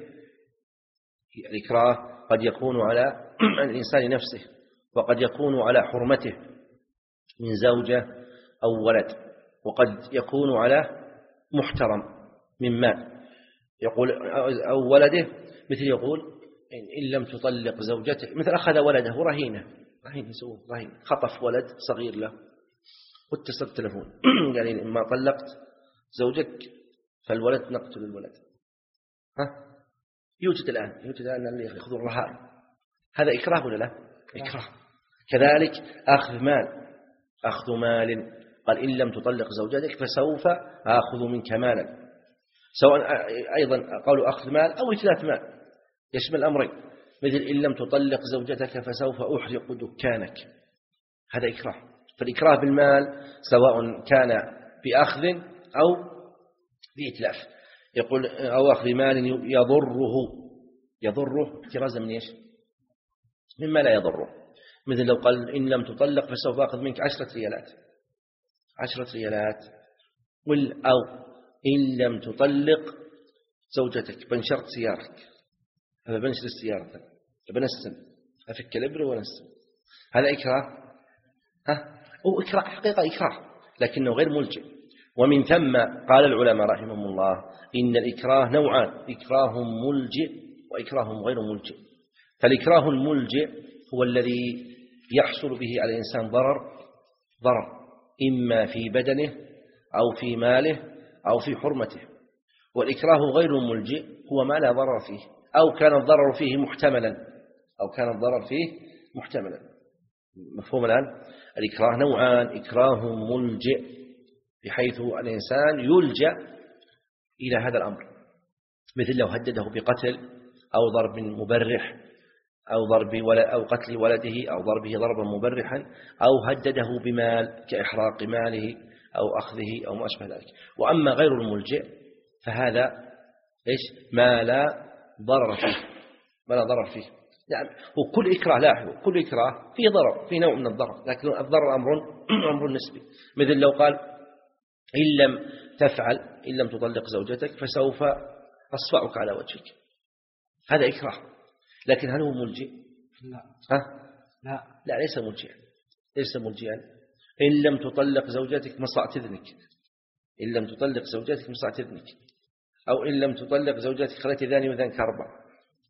الإكراه قد يكون على الإنسان نفسه وقد يكون على حرمته من زوجة أو ولد، وقد يكون على محترم من مال. يقول أو ولده، مثل يقول إن لم تطلق زوجته، مثل أخذ ولده رهينة رهينة يسوه رهينة، خطف ولد صغير له واتصل تلفون قال يعني إما طلقت زوجك فالولد نقتل الولد. ها يوجد الآن يوجد الآن اللي يأخذون الرهائن، هذا إكراه ولا لا؟ إكراه. كذلك أخذ مال، أخذ مال قال إن لم تطلق زوجتك فسوف آخذ منك مالا، سواء أيضا قالوا أخذ مال أو إتلاف مال يشمل أمرين، مثل إن لم تطلق زوجتك فسوف أحرق دكانك، هذا إكراه. فالإكراه بالمال سواء كان بأخذ أو بإتلاف. يقول أو أخذ مال يضره يضره احترازا من إيش؟ مما لا يضره، مثل لو قال إن لم تطلق فسوف أخذ منك عشرة ريالات عشرة ريالات، أو إن لم تطلق زوجتك بنشرت سيارتك، هذا بنشر السيارة بنسن أفك الإبر ونسن، هذا إكراه. ها هو إكراه حقيقة إكراه لكنه غير ملجئ. ومن ثم قال العلماء رحمهم الله إن الإكراه نوعان: إكراه ملجئ وإكراه غير ملجئ. فالإكراه الملجئ هو الذي يحصل به على الإنسان ضرر ضرر إما في بدنه أو في ماله أو في حرمته. والإكراه غير الملجئ هو ما لا ضرر فيه أو كان الضرر فيه محتملا أو كان الضرر فيه محتملا. مفهوم الآن؟ الإكراه نوعان: إكراه ملجئ بحيث الإنسان يلجأ إلى هذا الأمر، مثل لو هدده بقتل أو ضرب مبرح أو ضرب أو قتل ولده أو ضربه ضربا مبرحا أو هدده بمال كإحراق ماله أو أخذه أو ما أشبه ذلك. وأما غير الملجئ فهذا إيش؟ ما لا ضرر فيه ما لا ضرر فيه يعني هو كل إكراه لاحظوا كل إكراه فيه ضرر، فيه نوع من الضرر، لكن الضرر أمر أمر نسبي. مثل لو قال إن لم تفعل إن لم تطلق زوجتك فسوف أصفعك على وجهك، هذا إكراه، لكن هل هو ملجئ؟ لا. ها؟ لا لا ليس ملجئا ليس ملجئا. إن لم تطلق زوجتك مصعت إذنك، إن لم تطلق زوجتك مصعت إذنك، أو إن لم تطلق زوجتك خليت ذاني وذانك أربع.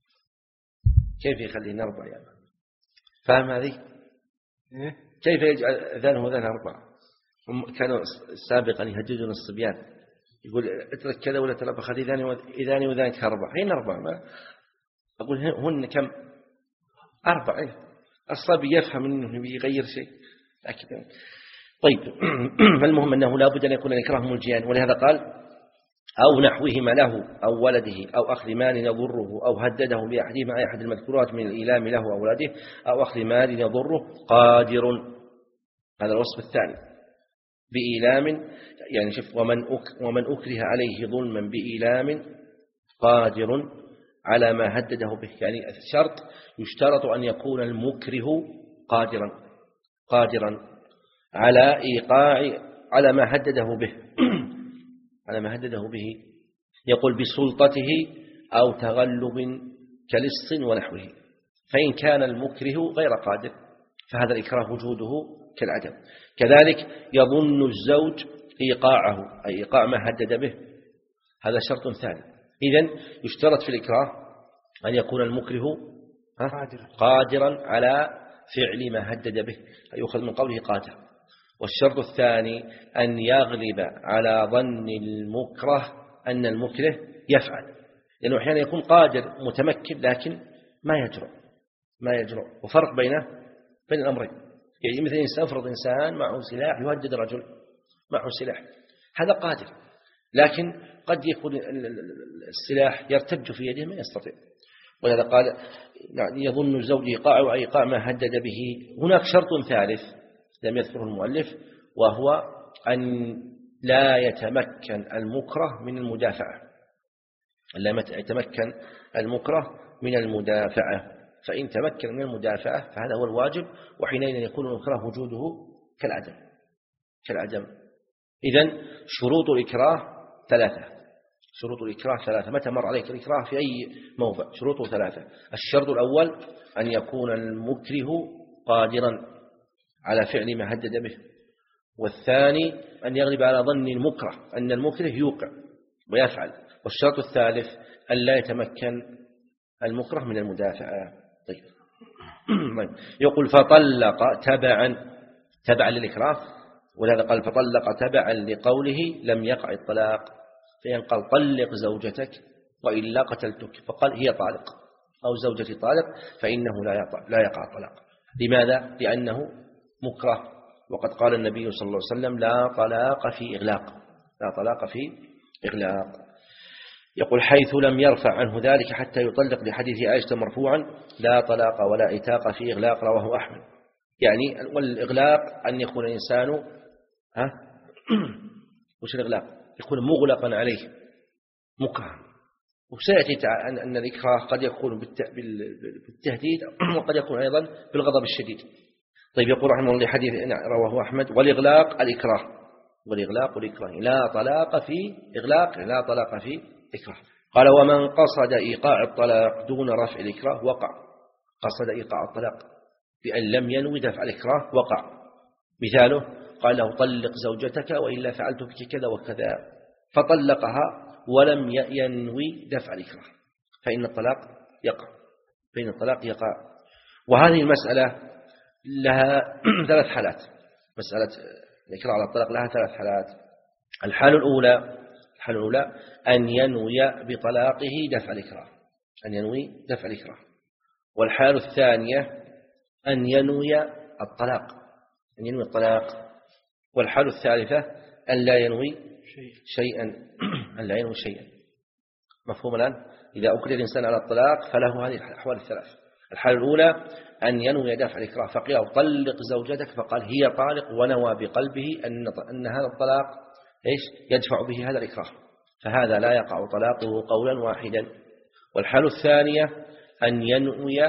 كيف يخلينا أربع يعني؟ فاهم هذه؟ إيه؟ كيف يجعل ذانه وذانه أربع؟ هم كانوا سابقا يهددون الصبيان، يقول اترك كذا ولا تلبخ خلي ذاني وذانك أربع. هين أربع؟ ما أقول هن كم؟ أربع. إيه؟ الصبي يفهم أنه يغير شيء لكن طيب فالمهم أنه لا بد أن يكون الإكراه ملجئا، ولهذا قال أو نحوهما له أو ولده أو أخذ مال يضره أو هدده بأحدهما أي أحد المذكورات من الإيلام له أو ولده أو أخذ مال يضره قادر، هذا الوصف الثاني بإيلام. يعني شوف ومن أك ومن أكره عليه ظلما بإيلام قادر على ما هدده به. يعني الشرط يشترط أن يكون المكره قادرا قادرا على إيقاع على ما هدده به على ما هدده به يقول بسلطته أو تغلب كلص ونحوه. فإن كان المكره غير قادر فهذا الإكراه وجوده كالعدم. كذلك يظن الزوج إيقاعه أي إيقاع ما هدد به، هذا شرط ثاني. إذن يشترط في الإكراه أن يكون المكره قادرا على فعل ما هدد به، يؤخذ من قوله قادر. والشرط الثاني أن يغلب على ظن المكره أن المكره يفعل، لأنه أحيانا يكون قادر متمكن لكن ما يجرؤ ما يجرؤ وفرق بينه بين الأمرين. يعني مثل إنسان فرض إنسان معه سلاح يهدد رجل معه سلاح، هذا قادر، لكن قد يكون السلاح يرتج في يده ما يستطيع. ولهذا قال يظن الزوج إيقاع وإيقاع ما هدد به. هناك شرط ثالث لم يذكره المؤلف، وهو أن لا يتمكن المكره من المدافعة لا يتمكن المكره من المدافعة. فإن تمكن من المدافعة فهذا هو الواجب، وحينئذ يكون المكره وجوده كالعدم كالعدم. إذن شروط الإكراه ثلاثة شروط الإكراه ثلاثة متى مر عليك الإكراه في أي موضع شروطه ثلاثة. الشرط الأول أن يكون المكره قادرا على فعل ما هدد به، والثاني أن يغلب على ظن المكره أن المكره يوقع ويفعل، والشرط الثالث أن لا يتمكن المكره من المدافعة. طيب. يقول فطلق تبعا تبعا للإكراه، ولهذا قال فطلق تبعا لقوله لم يقع الطلاق، فإن قال طلق زوجتك وإلا قتلتك فقال هي طالق أو زوجتي طالق فإنه لا يقع لا يقع الطلاق. لماذا؟ لأنه مكره، وقد قال النبي صلى الله عليه وسلم لا طلاق في إغلاق لا طلاق في إغلاق. يقول حيث لم يرفع عنه ذلك حتى يطلق لحديث عائشة مرفوعا لا طلاق ولا عتاق في إغلاق رواه أحمد. يعني والإغلاق أن يكون الإنسان ها وش الإغلاق؟ يكون مغلقا عليه مكره. وسيأتي أن الإكراه قد يكون بالتهديد وقد يكون أيضا بالغضب الشديد. طيب يقول رحمه الله حديث رواه أحمد والإغلاق الإكراه والإغلاق الإكراه لا طلاق في إغلاق لا طلاق في إكراه. قال ومن قصد إيقاع الطلاق دون رفع الإكراه وقع. قصد إيقاع الطلاق بأن لم ينوي دفع الإكراه وقع. مثاله قال له طلق زوجتك وإلا فعلت بك كذا وكذا فطلقها ولم ينوي دفع الإكراه فإن الطلاق يقع فإن الطلاق يقع. وهذه المسألة لها ثلاث حالات. مسألة الإكراه على الطلاق لها ثلاث حالات. الحالة الأولى الحالة الأولى أن ينوي بطلاقه دفع الإكراه أن ينوي دفع الإكراه. والحالة الثانية أن ينوي الطلاق أن ينوي الطلاق. والحالة الثالثة أن لا ينوي شيئا أن لا ينوي شيئا. مفهوم الآن؟ إذا أكره الإنسان على الطلاق فله هذه الأحوال الثلاث. الحالة الأولى أن ينوي دفع الإكراه فقيل طلق زوجتك فقال هي طالق ونوى بقلبه أن أن هذا الطلاق إيش يدفع به هذا الإكراه فهذا لا يقع طلاقه قولا واحدا. والحالة الثانية أن ينوي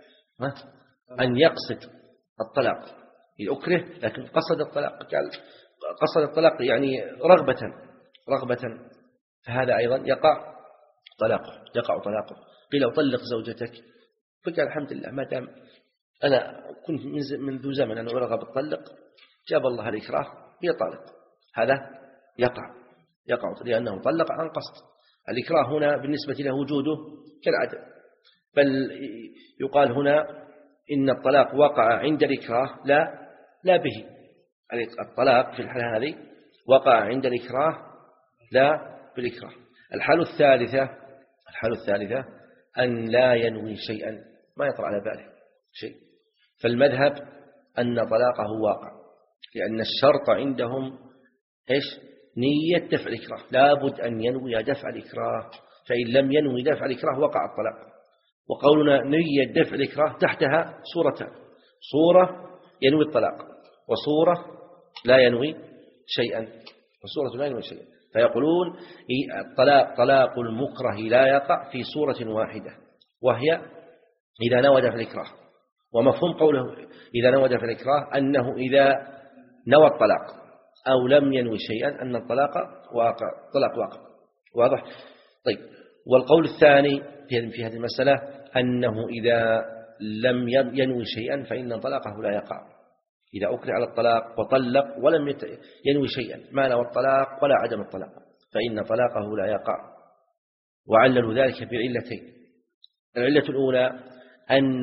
أن يقصد الطلاق يكره لكن قصد الطلاق قال قصد الطلاق يعني رغبة رغبة فهذا أيضا يقع طلاقه يقع طلاقه. قيل طلق زوجتك فقال الحمد لله ما دام أنا كنت منذ زمن أنا أرغب الطلق جاب الله الإكراه هي طالق هذا يقع يقع لأنه طلق عن قصد. الإكراه هنا بالنسبة له وجوده كالعدم بل يقال هنا إن الطلاق وقع عند الإكراه لا لا به. الطلاق في الحالة هذه وقع عند الإكراه لا بالإكراه. الحالة الثالثة الحالة الثالثة أن لا ينوي شيئا ما يطرأ على باله شيء. فالمذهب أن طلاقه واقع لأن الشرط عندهم إيش نية دفع الإكراه لابد أن ينوي دفع الإكراه فإن لم ينوي دفع الإكراه وقع الطلاق. وقولنا نية دفع الإكراه تحتها صورتان صورة ينوي الطلاق وصورة لا ينوي شيئا وصورة لا ينوي شيئا. فيقولون الطلاق طلاق المكره لا يقع في صورة واحدة، وهي إذا نود في الإكراه. ومفهوم قوله إذا نود في الإكراه أنه إذا نوى الطلاق أو لم ينوي شيئا أن الطلاق واقع، طلاق واقع. واضح؟ طيب، والقول الثاني في هذه المسألة أنه إذا لم ينوي شيئا فإن طلاقه لا يقع. إذا أكره على الطلاق وطلق ولم ينوي شيئا، ما نوى الطلاق ولا عدم الطلاق، فإن طلاقه لا يقع. وعللوا ذلك بعلتين. العلة الأولى أن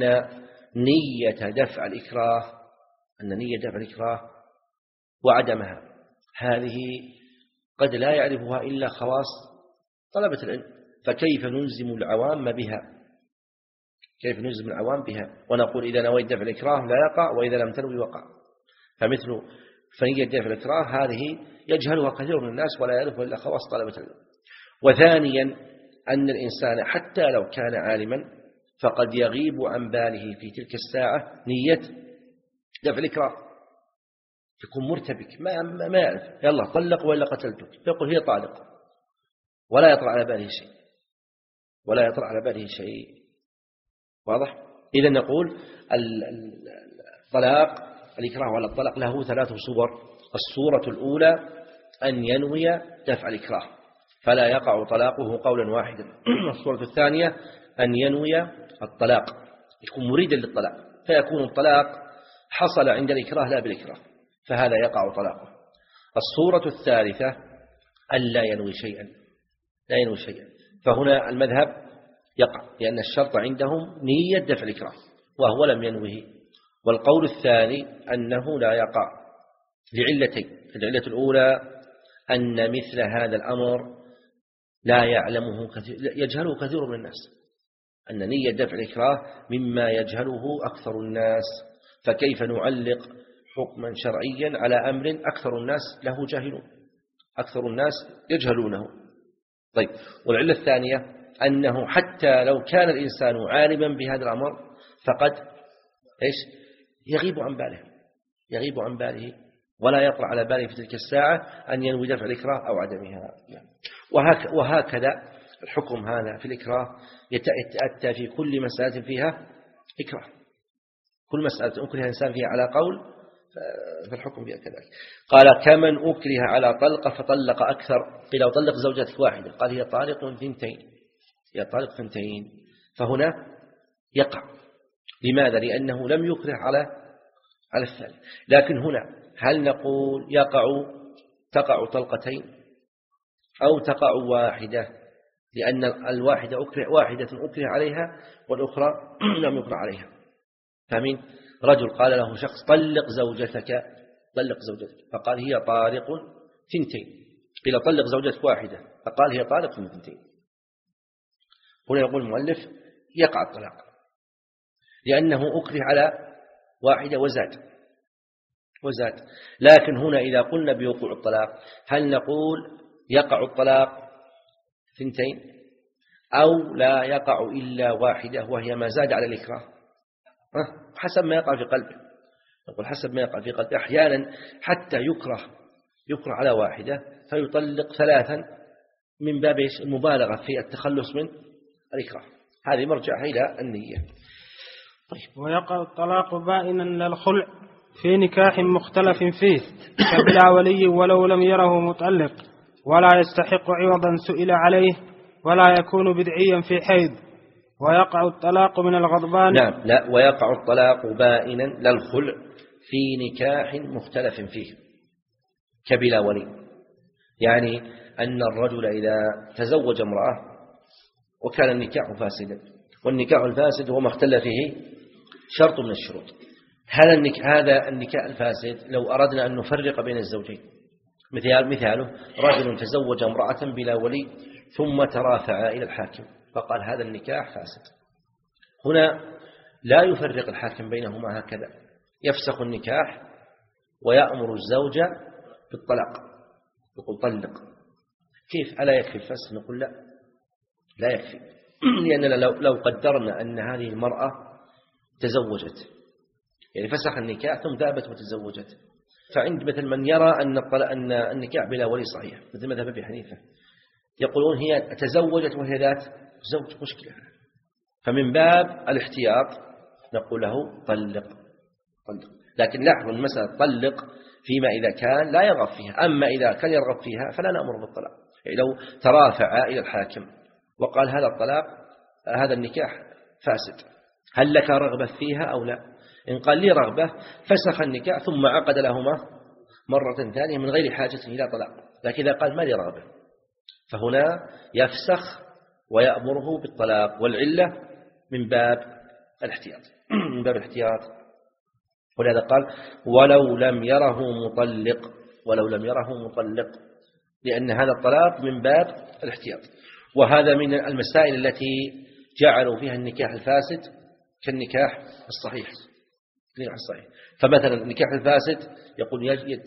نية دفع الإكراه أن نية دفع الإكراه وعدمها هذه قد لا يعرفها إلا خواص طلبة العلم، فكيف نلزم العوام بها؟ كيف نلزم العوام بها ونقول إذا نويت دفع الإكراه لا يقع وإذا لم تنوي وقع؟ فمثل فنية دفع الإكراه هذه يجهلها كثير من الناس ولا يعرفها إلا خواص طلبة العلم. وثانيا أن الإنسان حتى لو كان عالما فقد يغيب عن باله في تلك الساعة نية دفع الإكراه، يكون مرتبك ما ما يعرف، يلا طلق ولا قتلتك، يقول هي طالق ولا يطرأ على باله شيء ولا يطرأ على باله شيء. واضح؟ إذا نقول الطلاق الإكراه على الطلاق له ثلاث صور. الصورة الأولى أن ينوي دفع الإكراه فلا يقع طلاقه قولا واحدا. الصورة الثانية أن ينوي الطلاق، يكون مريدا للطلاق فيكون الطلاق حصل عند الإكراه لا بالإكراه، فهذا يقع طلاقه. الصورة الثالثة أن لا ينوي شيئا لا ينوي شيئا فهنا المذهب يقع، لأن الشرط عندهم نية دفع الإكراه وهو لم ينوه. والقول الثاني أنه لا يقع لعلتين. العلة الأولى أن مثل هذا الأمر لا يعلمه كثير، يجهله كثير من الناس، أن نية دفع الإكراه مما يجهله أكثر الناس، فكيف نعلق حكما شرعيا على أمر أكثر الناس له جاهلون، أكثر الناس يجهلونه. طيب، والعلة الثانية أنه حتى لو كان الإنسان عالما بهذا الأمر فقد إيش يغيب عن باله يغيب عن باله ولا يطرأ على باله في تلك الساعة أن ينوي دفع الإكراه أو عدمها. وهكذا الحكم هذا في الإكراه يتأتى في كل مسألة فيها إكراه، كل مسألة أكره إنسان فيها على قول فالحكم فيها كذلك. قال كمن أكره على طلقة فطلق أكثر، قيل طلق زوجتك واحدة، قال هي طالق ثنتين هي طالق ثنتين فهنا يقع. لماذا؟ لأنه لم يكره على على الثاني. لكن هنا هل نقول يقع تقع طلقتين أو تقع واحدة؟ لأن الواحدة أكره واحدة أكره عليها والأخرى لم يكره عليها. فمن رجل قال له شخص طلق زوجتك طلق زوجتك فقال هي طالق ثنتين، قيل طلق زوجتك واحدة فقال هي طالق ثنتين. هنا يقول المؤلف يقع الطلاق لأنه أكره على واحدة وزاد وزاد. لكن هنا إذا قلنا بوقوع الطلاق هل نقول يقع الطلاق ثنتين أو لا يقع إلا واحدة وهي ما زاد على الإكراه؟ حسب ما يقع في قلبه. نقول حسب ما يقع في قلبه. أحيانا حتى يكره يكره على واحدة فيطلق ثلاثا من باب المبالغة في التخلص من الإكراه، هذه مرجعها إلى النية. طيب، ويقع الطلاق بائنا للخلع في نكاح مختلف فيه كبلا ولي ولو لم يره مطلق، ولا يستحق عوضا سئل عليه، ولا يكون بدعيا في حيض. ويقع الطلاق من الغضبان. نعم، لا، ويقع الطلاق بائنا للخلع في نكاح مختلف فيه كبلا ولي، يعني أن الرجل إذا تزوج امرأة وكان النكاح فاسدا، والنكاح الفاسد هو ما اختل فيه شرط من الشروط. هذا النكاح هذا النكاح الفاسد لو أردنا أن نفرق بين الزوجين، مثال مثاله رجل تزوج امرأة بلا ولي ثم ترافع إلى الحاكم فقال هذا النكاح فاسد، هنا لا يفرق الحاكم بينهما هكذا، يفسخ النكاح ويأمر الزوجة بالطلاق، يقول طلق. كيف؟ ألا يكفي الفسخ؟ نقول لا لا يكفي، لأننا لو, لو قدرنا أن هذه المرأة تزوجت، يعني فسخ النكاح ثم ذهبت وتزوجت، فعند مثل من يرى أن أن النكاح بلا ولي صحيح مثل مذهب أبي حنيفة، يقولون هي تزوجت وهي ذات زوج مشكلة، فمن باب الاحتياط نقول له طلق طلق. لكن لاحظوا المسألة طلق فيما إذا كان لا يرغب فيها، أما إذا كان يرغب فيها فلا نأمر بالطلاق. يعني لو ترافع إلى الحاكم وقال هذا الطلاق هذا النكاح فاسد، هل لك رغبة فيها أو لا؟ إن قال لي رغبة فسخ النكاح ثم عقد لهما مرة ثانية من غير حاجة إلى طلاق. لكن إذا قال ما لي رغبة فهنا يفسخ ويأمره بالطلاق، والعلة من باب الاحتياط من باب الاحتياط. ولهذا قال ولو لم يره مطلق، ولو لم يره مطلق، لأن هذا الطلاق من باب الاحتياط. وهذا من المسائل التي جعلوا فيها النكاح الفاسد كالنكاح الصحيح. النكاح الصحيح فمثلا النكاح الفاسد يقول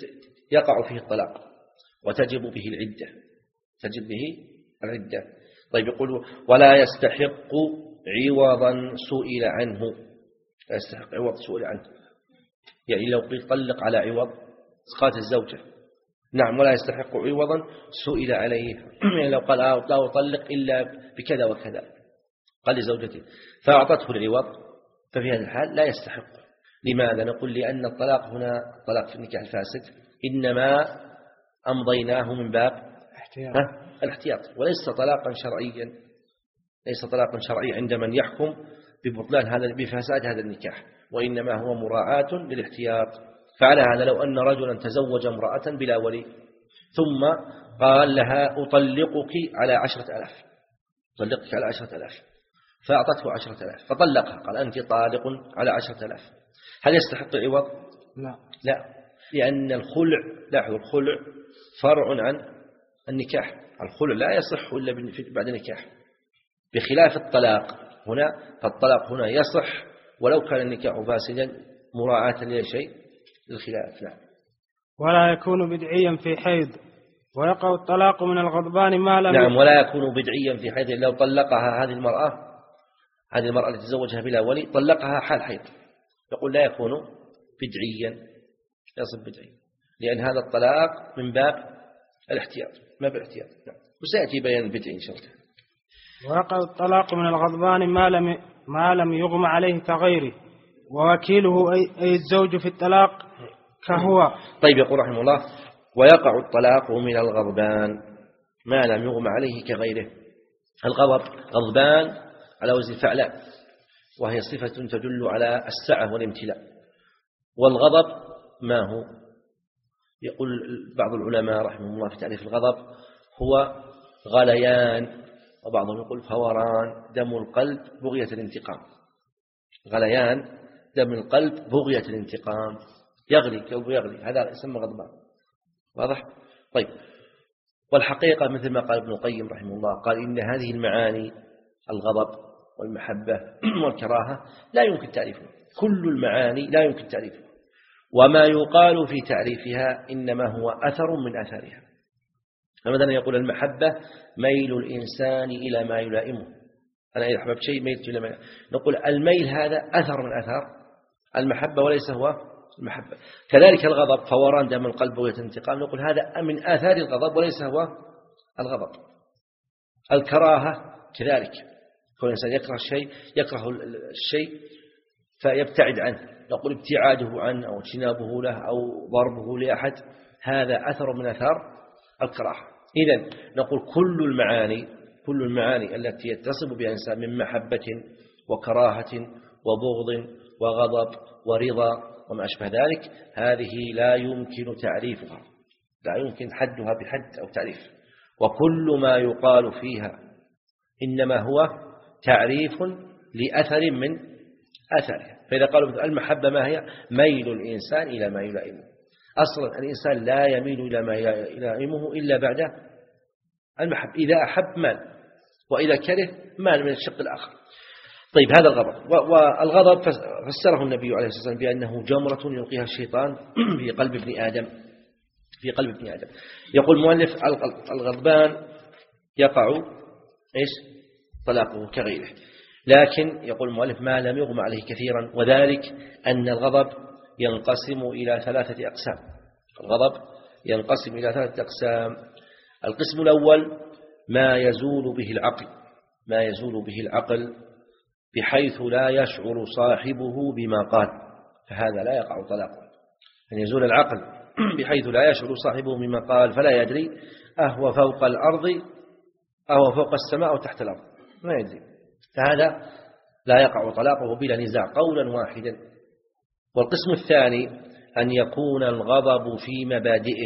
يقع فيه الطلاق وتجب به العدة، تجب به العدة. طيب يقول ولا يستحق عوضا سئل عنه، لا يستحق عوض سئل عنه، يعني لو قيل طلق على عوض اسقاط الزوجة، نعم، ولا يستحق عوضا سئل عليه، يعني لو قال لا أطلق إلا بكذا وكذا، قال لزوجته فأعطته العوض، ففي هذا الحال لا يستحق. لماذا؟ نقول لأن الطلاق هنا طلاق في النكاح الفاسد إنما أمضيناه من باب احتياط. الاحتياط، وليس طلاقا شرعيا، ليس طلاقا شرعيا عند من يحكم ببطلان هذا بفساد هذا النكاح، وإنما هو مراعاة للاحتياط. فعلى هذا لو أن رجلا تزوج امرأة بلا ولي ثم قال لها أطلقك على عشرة ألاف، أطلقك على عشرة ألاف، فأعطته عشرة ألاف فطلقها، قال أنت طالق على عشرة ألاف، هل يستحق العوض؟ لا لا، لأن الخلع، لاحظوا الخلع فرع عن النكاح، الخلع لا يصح إلا بعد النكاح، بخلاف الطلاق هنا، فالطلاق هنا يصح ولو كان النكاح فاسدا مراعاة لشيء للخلاف. نعم. ولا يكون بدعيا في حيض، ويقع الطلاق من الغضبان ما لم نعم، ولا يكون بدعيا في حيض. لو طلقها هذه المرأة، هذه المرأة التي تزوجها بلا ولي طلقها حال حيض، يقول لا يكون بدعيا، يصب بدعي، لأن هذا الطلاق من باب الاحتياط، ما بالاحتياط. نعم. وسيأتي بيان البدع إن شاء الله. ويقع الطلاق من الغضبان ما لم ما لم يغم عليه كغيره، ووكيله أي, أي الزوج في الطلاق كهو. طيب يقول رحمه الله ويقع الطلاق من الغضبان ما لم يغم عليه كغيره. الغضب غضبان على وزن فعلان، وهي صفة تدل على السعة والامتلاء. والغضب ما هو؟ يقول بعض العلماء رحمه الله في تعريف الغضب هو غليان، وبعضهم يقول فوران دم القلب بغية الانتقام. غليان دم القلب بغية الانتقام، يغلي كوب يغلي، هذا يسمى غضبان. واضح؟ طيب، والحقيقة مثل ما قال ابن القيم رحمه الله، قال إن هذه المعاني الغضب والمحبة والكراهة لا يمكن تعريفها، كل المعاني لا يمكن تعريفها، وما يقال في تعريفها إنما هو أثر من أثارها. فمثلا يقول المحبة ميل الإنسان إلى ما يلائمه، أنا إذا أحببت شيء ميلت إلى ما يلائمه. نقول الميل هذا أثر من أثار المحبة وليس هو المحبة. كذلك الغضب فوران دم القلب بغية الانتقام، نقول هذا من آثار الغضب وليس هو الغضب. الكراهة كذلك، كل إنسان يكره الشيء، يكره الشيء فيبتعد عنه، نقول ابتعاده عنه أو اجتنابه له أو ضربه لأحد، هذا أثر من أثار الكراهة. إذن نقول كل المعاني كل المعاني التي يتصف بها إنسان من محبة وكراهة وبغض وغضب ورضا وما أشبه ذلك، هذه لا يمكن تعريفها، لا يمكن حدها بحد أو تعريف، وكل ما يقال فيها إنما هو تعريف لأثر من أثرها. فإذا قالوا المحبة ما هي؟ ميل الإنسان إلى ما يلائمه. أصلا الإنسان لا يميل إلى ما يلائمه إلا بعد المحبة، إذا أحب مال، وإذا كره مال من الشق الآخر. طيب، هذا الغضب. والغضب فسره النبي عليه الصلاة والسلام بأنه جمرة يلقيها الشيطان في قلب ابن آدم في قلب ابن آدم. يقول المؤلف الغضبان يقع إيش طلاقه كغيره، لكن يقول المؤلف ما لم يغم عليه كثيرا، وذلك أن الغضب ينقسم إلى ثلاثة أقسام. الغضب ينقسم إلى ثلاثة أقسام. القسم الأول ما يزول به العقل ما يزول به العقل بحيث لا يشعر صاحبه بما قال، فهذا لا يقع طلاقا. أن يزول العقل بحيث لا يشعر صاحبه بما قال، فلا يدري أهو فوق الأرض أهو فوق السماء أو تحت الأرض، ما يدري، فهذا لا يقع طلاقه بلا نزاع قولا واحدا. والقسم الثاني أن يكون الغضب في مبادئه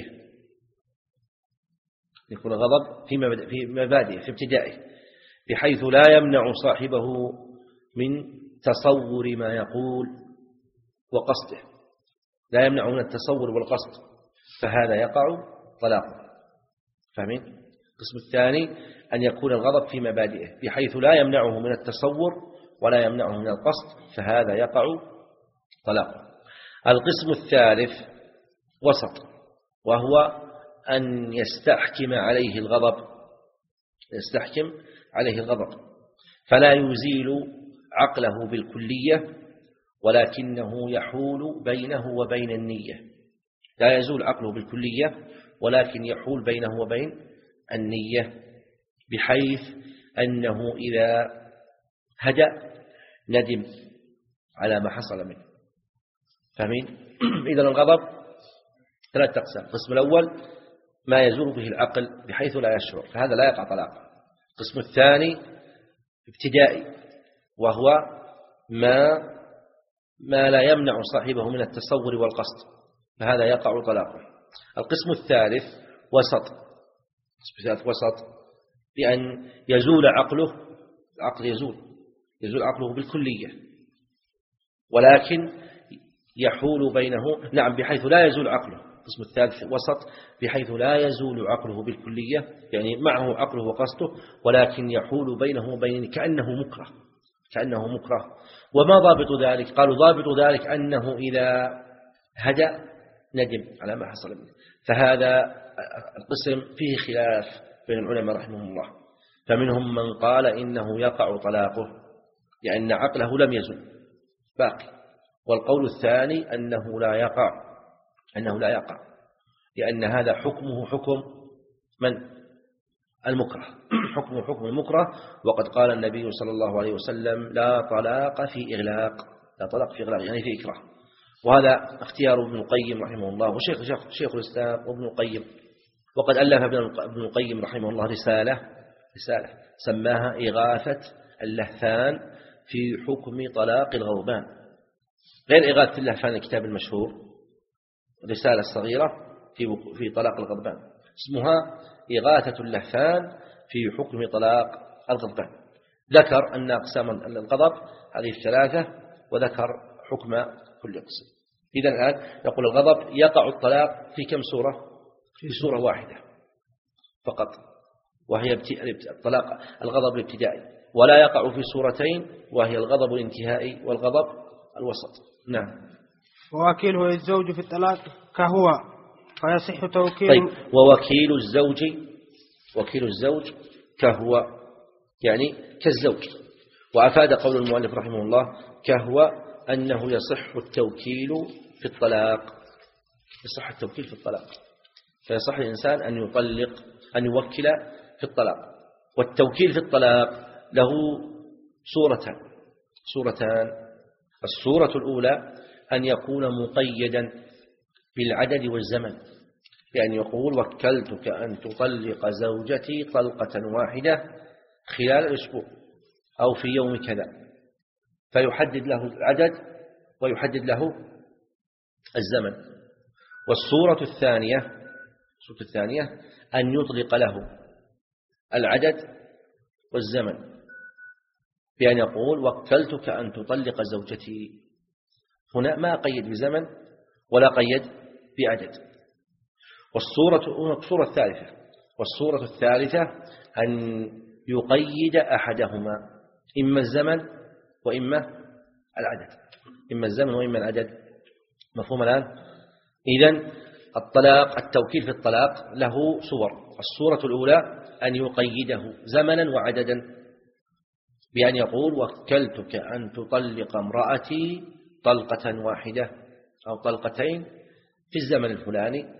يكون الغضب في مبادئه في ابتدائه، بحيث لا يمنع صاحبه من تصور ما يقول وقصده، لا يمنع من التصور والقصد، فهذا يقع طلاقه. فاهمين؟ القسم الثاني أن يكون الغضب في مبادئه بحيث لا يمنعه من التصور ولا يمنعه من القصد، فهذا يقع طلاقه. القسم الثالث وسط، وهو أن يستحكم عليه الغضب يستحكم عليه الغضب فلا يزيل عقله بالكلية، ولكنه يحول بينه وبين النية. لا يزول عقله بالكلية، ولكن يحول بينه وبين النية، بحيث أنه إذا هدأ ندم على ما حصل منه. فاهمين؟ إذن الغضب ثلاثة أقسام. القسم الأول ما يزول به العقل بحيث لا يشعر، فهذا لا يقع طلاقا. القسم الثاني ابتدائي، وهو ما ما لا يمنع صاحبه من التصور والقصد، فهذا يقع طلاقا. القسم الثالث وسط القسم الثالث وسط بأن يزول عقله العقل يزول يزول عقله بالكلية، ولكن يحول بينه نعم بحيث لا يزول عقله. القسم الثالث وسط بحيث لا يزول عقله بالكلية، يعني معه عقله وقصده، ولكن يحول بينه وبين كأنه مكره كأنه مكره. وما ضابط ذلك؟ قالوا ضابط ذلك أنه إذا هدأ ندم على ما حصل منه. فهذا القسم فيه خلاف بين العلماء رحمهم الله، فمنهم من قال إنه يقع طلاقه لأن عقله لم يزل باقي، والقول الثاني أنه لا يقع أنه لا يقع لأن هذا حكمه حكم من؟ المكره حكمه حكم المكره. وقد قال النبي صلى الله عليه وسلم لا طلاق في إغلاق لا طلاق في إغلاق يعني في إكراه. وهذا اختيار ابن القيم رحمه الله وشيخ شيخ, شيخ الإسلام وابن القيم. وقد ألف ابن القيم رحمه الله رسالة رسالة سماها إغاثة اللهفان في حكم طلاق الغضبان، غير إغاثة اللهفان الكتاب المشهور، رسالة صغيرة في في طلاق الغضبان اسمها إغاثة اللهفان في حكم طلاق الغضبان. ذكر أن أقسام الغضب هذه الثلاثة، وذكر حكم كل قسم. إذن الآن يقول الغضب يقع الطلاق في كم سورة؟ في سورة واحدة فقط، وهي الطلاق الغضب الابتدائي، ولا يقع في سورتين، وهي الغضب الانتهائي والغضب الوسط. نعم. ووكيله الزوج في الطلاق كهو فيصح توكيل. طيب، ووكيل الزوج وكيل الزوج كهو يعني كالزوج. وأفاد قول المؤلف رحمه الله كهو أنه يصح التوكيل في الطلاق يصح التوكيل في الطلاق فيصح الإنسان أن يطلق أن يوكل في الطلاق. والتوكيل في الطلاق له صورتان صورتان الصورة الأولى أن يكون مقيدا بالعدد والزمن، يعني يقول وكلتك أن تطلق زوجتي طلقة واحدة خلال الأسبوع أو في يوم كذا، فيحدد له العدد ويحدد له الزمن. والصورة الثانية الصورة الثانية أن يطلق له العدد والزمن، بأن يقول وكلتك أن تطلق زوجتي. هنا ما قيد بزمن ولا قيد بعدد. والصورة الصورة الثالثة والصورة الثالثة أن يقيد أحدهما، إما الزمن وإما العدد إما الزمن وإما العدد. مفهوم الآن؟ إذن الطلاق التوكيل في الطلاق له صور. الصورة الأولى أن يقيده زمنا وعددا، بأن يقول وكلتك أن تطلق امرأتي طلقة واحدة أو طلقتين في الزمن الفلاني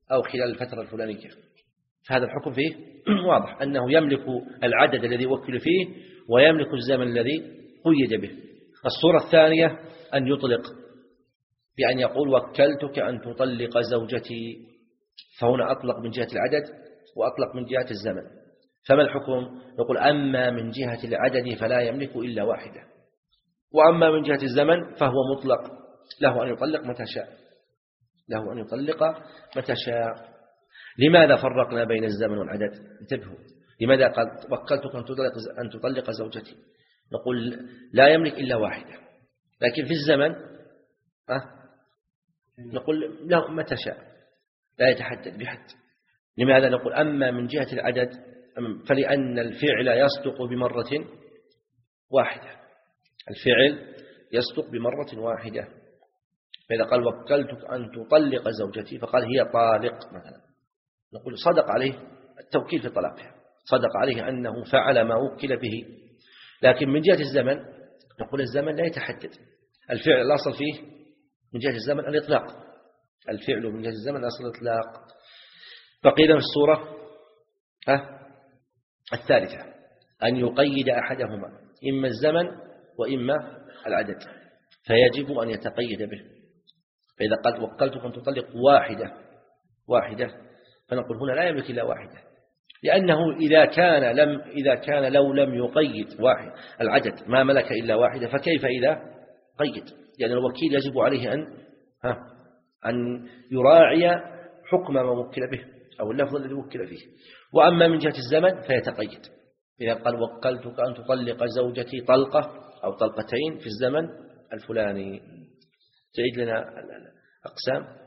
أو خلال الفترة الفلانية. فهذا الحكم فيه واضح أنه يملك العدد الذي يوكل فيه ويملك الزمن الذي قيد به. الصورة الثانية أن يطلق بأن يقول وكلتك أن تطلق زوجتي، فهنا أطلق من جهة العدد وأطلق من جهة الزمن. فما الحكم؟ يقول أما من جهة العدد فلا يملك إلا واحدة، وأما من جهة الزمن فهو مطلق، له أن يطلق متى شاء، له أن يطلق متى شاء. لماذا فرقنا بين الزمن والعدد؟ انتبهوا، لماذا قال وكلتك أن تطلق, أن تطلق زوجتي؟ نقول لا يملك إلا واحدة، لكن في الزمن أه؟ نقول لا متى شاء، لا يتحدد بحد. لماذا نقول أما من جهة العدد؟ فلأن الفعل يصدق بمرة واحدة، الفعل يصدق بمرة واحدة. فإذا قال وكلتك أن تطلق زوجتي فقال هي طالق مثلا، نقول صدق عليه التوكيل في طلاقها، صدق عليه أنه فعل ما وكل به. لكن من جهة الزمن نقول الزمن لا يتحدد، الفعل الأصل فيه من جهة الزمن الإطلاق، الفعل من جهة الزمن الأصل الإطلاق. بقينا في الصورة أه؟ الثالثة أن يقيد أحدهما، إما الزمن وإما العدد، فيجب أن يتقيد به. فإذا قال وكلتك أن تطلق واحدة واحدة فنقول هنا لا يملك إلا واحدة، لأنه إذا كان لم إذا كان لو لم يقيد واحد العدد ما ملك إلا واحدة، فكيف إذا قيد؟ يعني الوكيل يجب عليه أن ها أن يراعي حكم ما وكل به أو اللفظ الذي وكل فيه. وأما من جهة الزمن فيتقيد، إذا قال وكلتك أن تطلق زوجتي طلقة أو طلقتين في الزمن الفلاني. تعيد لنا الأقسام.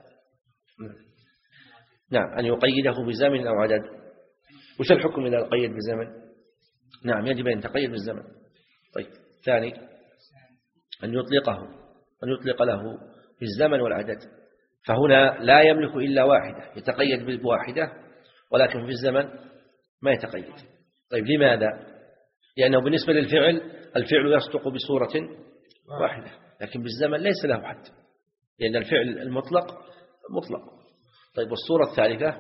نعم، أن يقيده بزمن أو عدد. وش الحكم إذا قيد بزمن؟ نعم، يجب أن يتقيد بالزمن. طيب، ثاني أن يطلقه أن يطلق له في الزمن والعدد، فهنا لا يملك إلا واحدة، يتقيد بواحدة، ولكن في الزمن ما يتقيد. طيب، لماذا؟ لأنه بالنسبة للفعل الفعل يصدق بصورة واحدة، لكن بالزمن ليس له حد، لأن الفعل المطلق مطلق. طيب، والصورة الثالثة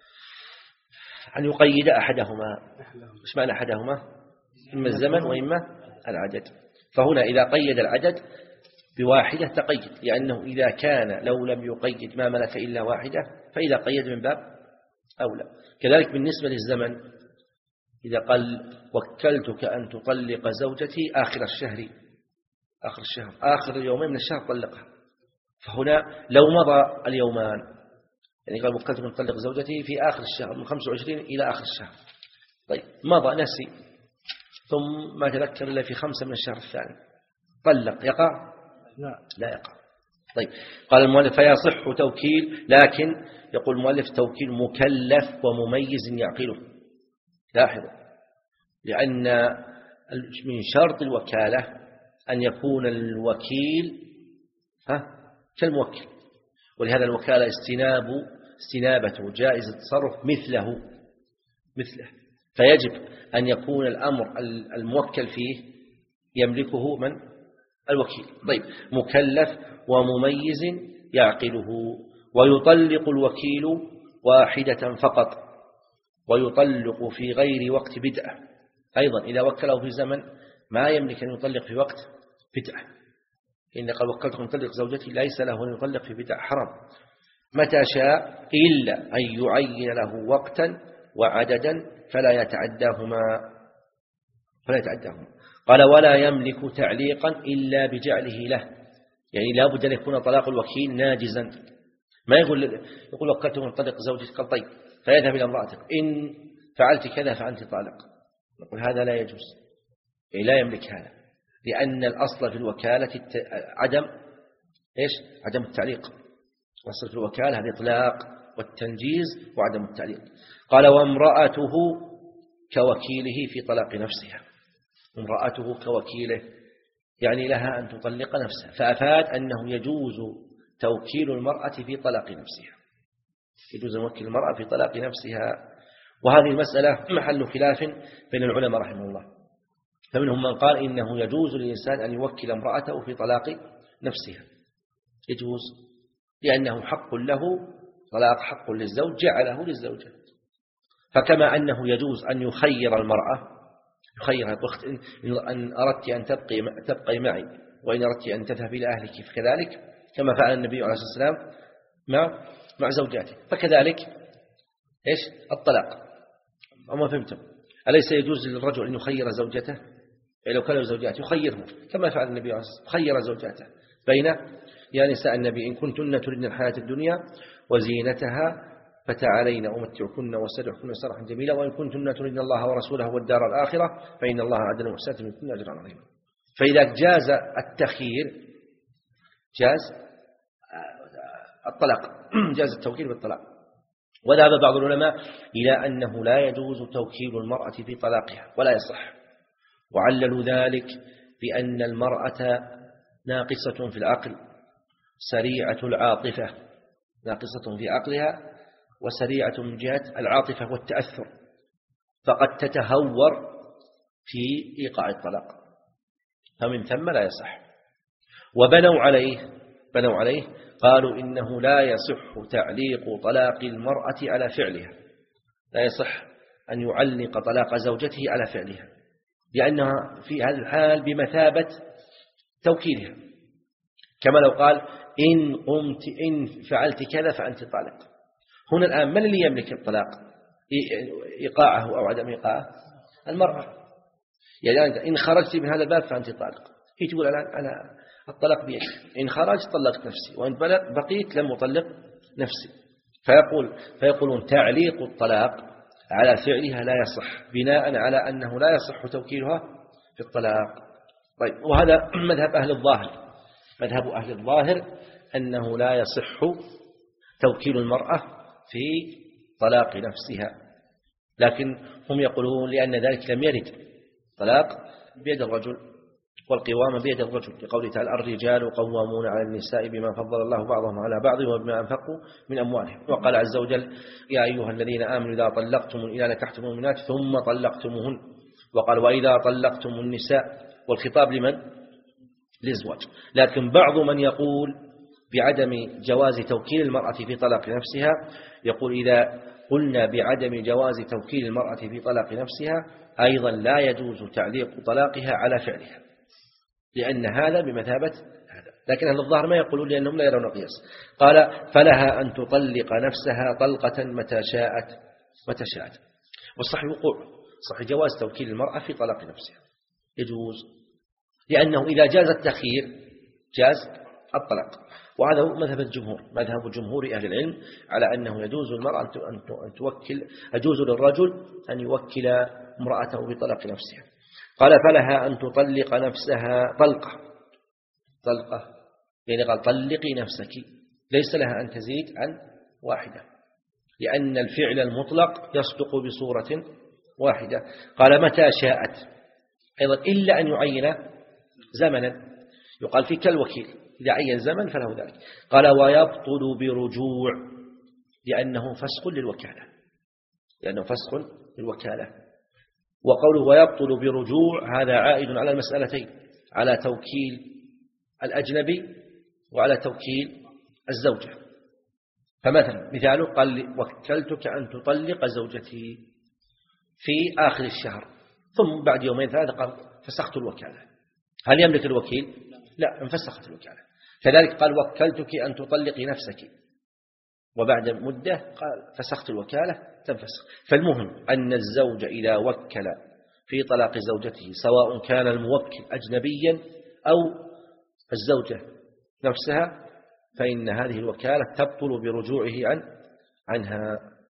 أن يقيد أحدهما. إيش معنى أحدهما؟ إما الزمن وإما العدد. فهنا إذا قيد العدد بواحدة تقيد، لأنه إذا كان لو لم يقيد ما ملك إلا واحدة، فإذا قيد من باب أولى. كذلك بالنسبة للزمن، إذا قال وكلتك أن تطلق زوجتي آخر الشهر، آخر الشهر آخر اليومين من الشهر طلقها، فهنا لو مضى اليومان، يعني قال وكلتك أن تطلق زوجتي في آخر الشهر من خمسة وعشرين إلى آخر الشهر. طيب، مضى نسي ثم ما تذكر إلا في خمسة من الشهر الثاني، طلق، يقع؟ لا لا يقع. طيب، قال المؤلف فيصح توكيل، لكن يقول المؤلف توكيل مكلف ومميز يعقله. لاحظوا، لأن من شرط الوكالة أن يكون الوكيل ها كالموكل، ولهذا الوكالة استناب استنابة جائز التصرف مثله مثله فيجب أن يكون الأمر الموكل فيه يملكه من؟ الوكيل. طيب، مكلف ومميز يعقله. ويطلق الوكيل واحدة فقط، ويطلق في غير وقت بدعة. أيضا إذا وكله في زمن ما يملك أن يطلق في وقت بدعة، إن قال وكلتك أن تطلق زوجتي ليس له أن يطلق في بدعة، حرام متى شاء، إلا أن يعين له وقتا وعددا فلا يتعداهما فلا يتعداهما. قال ولا يملك تعليقا إلا بجعله له، يعني لا بد أن يكون طلاق الوكيل ناجزا، ما يقول يقول وكلتك أن تطلق زوجتك، قال طيب، فيذهب إلى امرأتك إن فعلت كذا فأنت طالق، نقول هذا لا يجوز، يعني لا يملك هذا، لأن الأصل في الوكالة عدم إيش؟ عدم التعليق. الأصل في الوكالة الإطلاق والتنجيز وعدم التعليق. قال وامرأته كوكيله في طلاق نفسها، امرأته كوكيله يعني لها أن تطلق نفسها، فأفاد أنه يجوز توكيل المرأة في طلاق نفسها، يجوز توكيل المرأة في طلاق نفسها. وهذه المسألة محل خلاف بين العلماء رحمه الله، فمنهم من قال إنه يجوز للإنسان أن يوكل امرأته في طلاق نفسها، يجوز، لأنه حق له طلاق حق للزوج جعله للزوجة. فكما أنه يجوز أن يخير المرأة يخيرها بخت إن أردت أن تبقي تبقي معي وإن أردت أن تذهب إلى أهلك فكذلك، كما فعل النبي عليه الصلاة والسلام مع مع زوجاته، فكذلك إيش الطلاق. أما فهمتم؟ أليس يجوز للرجل أن يخير زوجته؟ يعني لو كان له زوجات يخيره كما فعل النبي عليه الصلاة والسلام، خير زوجاته بين يا نساء النبي إن كنتن تردن الحياة الدنيا وزينتها فتعالين أمتعكن وسرحكن سرحا جميلا وإن كنتن تردن الله ورسوله والدار الآخرة فإن الله أعد للمحسنات منكن أجرا عظيما. فإذا جاز التخيير جاز الطلاق، جاز التوكيل بالطلاق. وذهب بعض العلماء إلى أنه لا يجوز توكيل المرأة في طلاقها ولا يصح، وعللوا ذلك بأن المرأة ناقصة في العقل سريعة العاطفة، ناقصة في عقلها وسريعة من جهة العاطفة والتأثر، فقد تتهور في إيقاع الطلاق، فمن ثم لا يصح. وبنوا عليه بنوا عليه قالوا إنه لا يصح تعليق طلاق المرأة على فعلها، لا يصح أن يعلق طلاق زوجته على فعلها، لأنها في هذا الحال بمثابة توكيلها، كما لو قال إن قمت إن فعلت كذا فأنت طالق. هنا الآن من اللي يملك الطلاق إيقاعه أو عدم إيقاعه؟ المرأة. يعني إن خرجت من هذا الباب فأنت طالق، هي تقول الآن أنا الطلاق بيدي، إن خرجت طلقت نفسي وإن بقيت لم أطلق نفسي. فيقول فيقولون تعليق الطلاق على فعلها لا يصح، بناء على أنه لا يصح توكيلها في الطلاق. طيب، وهذا مذهب أهل الظاهر، مذهب أهل الظاهر أنه لا يصح توكيل المرأة في طلاق نفسها، لكن هم يقولون لأن ذلك لم يرد، طلاق بيد الرجل والقوامة بيد الرجل، لقوله تعالى الرجال قوامون على النساء بما فضل الله بعضهم على بعض وبما أنفقوا من أموالهم. وقال عز وجل يا أيها الذين آمنوا إذا طلقتم إذا نكحتم المؤمنات ثم طلقتموهن، وقال وإذا طلقتم النساء، والخطاب لمن؟ للزواج. لكن بعض من يقول بعدم جواز توكيل المرأة في طلاق نفسها يقول إذا قلنا بعدم جواز توكيل المرأة في طلاق نفسها أيضا لا يجوز تعليق طلاقها على فعلها، لأن هذا بمثابة هذا. لكن أهل الظاهر ما يقولون لأنهم لا يرون قياس. قال فلها أن تطلق نفسها طلقة متى شاءت متى شاءت. والصحيح وقوع صحيح جواز توكيل المرأة في طلاق نفسها يجوز، لأنه إذا جاز التخيير جاز الطلاق. وهذا هو مذهب الجمهور، مذهب جمهور أهل العلم على أنه يجوز المرأة أن توكل، يجوز للرجل أن يوكل امرأته بطلاق نفسها. قال فلها أن تطلق نفسها طلقة طلقة يعني قال طلقي نفسك، ليس لها أن تزيد عن واحدة، لأن الفعل المطلق يصدق بصورة واحدة. قال متى شاءت أيضا إلا أن يعين زمنا، يقال في كالوكيل إذا عين زمن فله ذلك. قال ويبطل برجوع، لأنه فسخ للوكالة لأنه فسخ للوكالة. وقوله ويبطل برجوع هذا عائد على المسألتين، على توكيل الأجنبي وعلى توكيل الزوجة. فمثلا مثاله قال وكلتك أن تطلق زوجتي في آخر الشهر، ثم بعد يومين ثلاثة قال فسخت الوكالة، هل يملك الوكيل؟ لا، انفسخت الوكالة. كذلك قال وكلتك أن تطلقي نفسك، وبعد مدة قال فسخت الوكالة تنفسخ. فالمهم أن الزوج إذا وكل في طلاق زوجته سواء كان الموكل أجنبيا أو الزوجة نفسها فإن هذه الوكالة تبطل برجوعه عن عنها.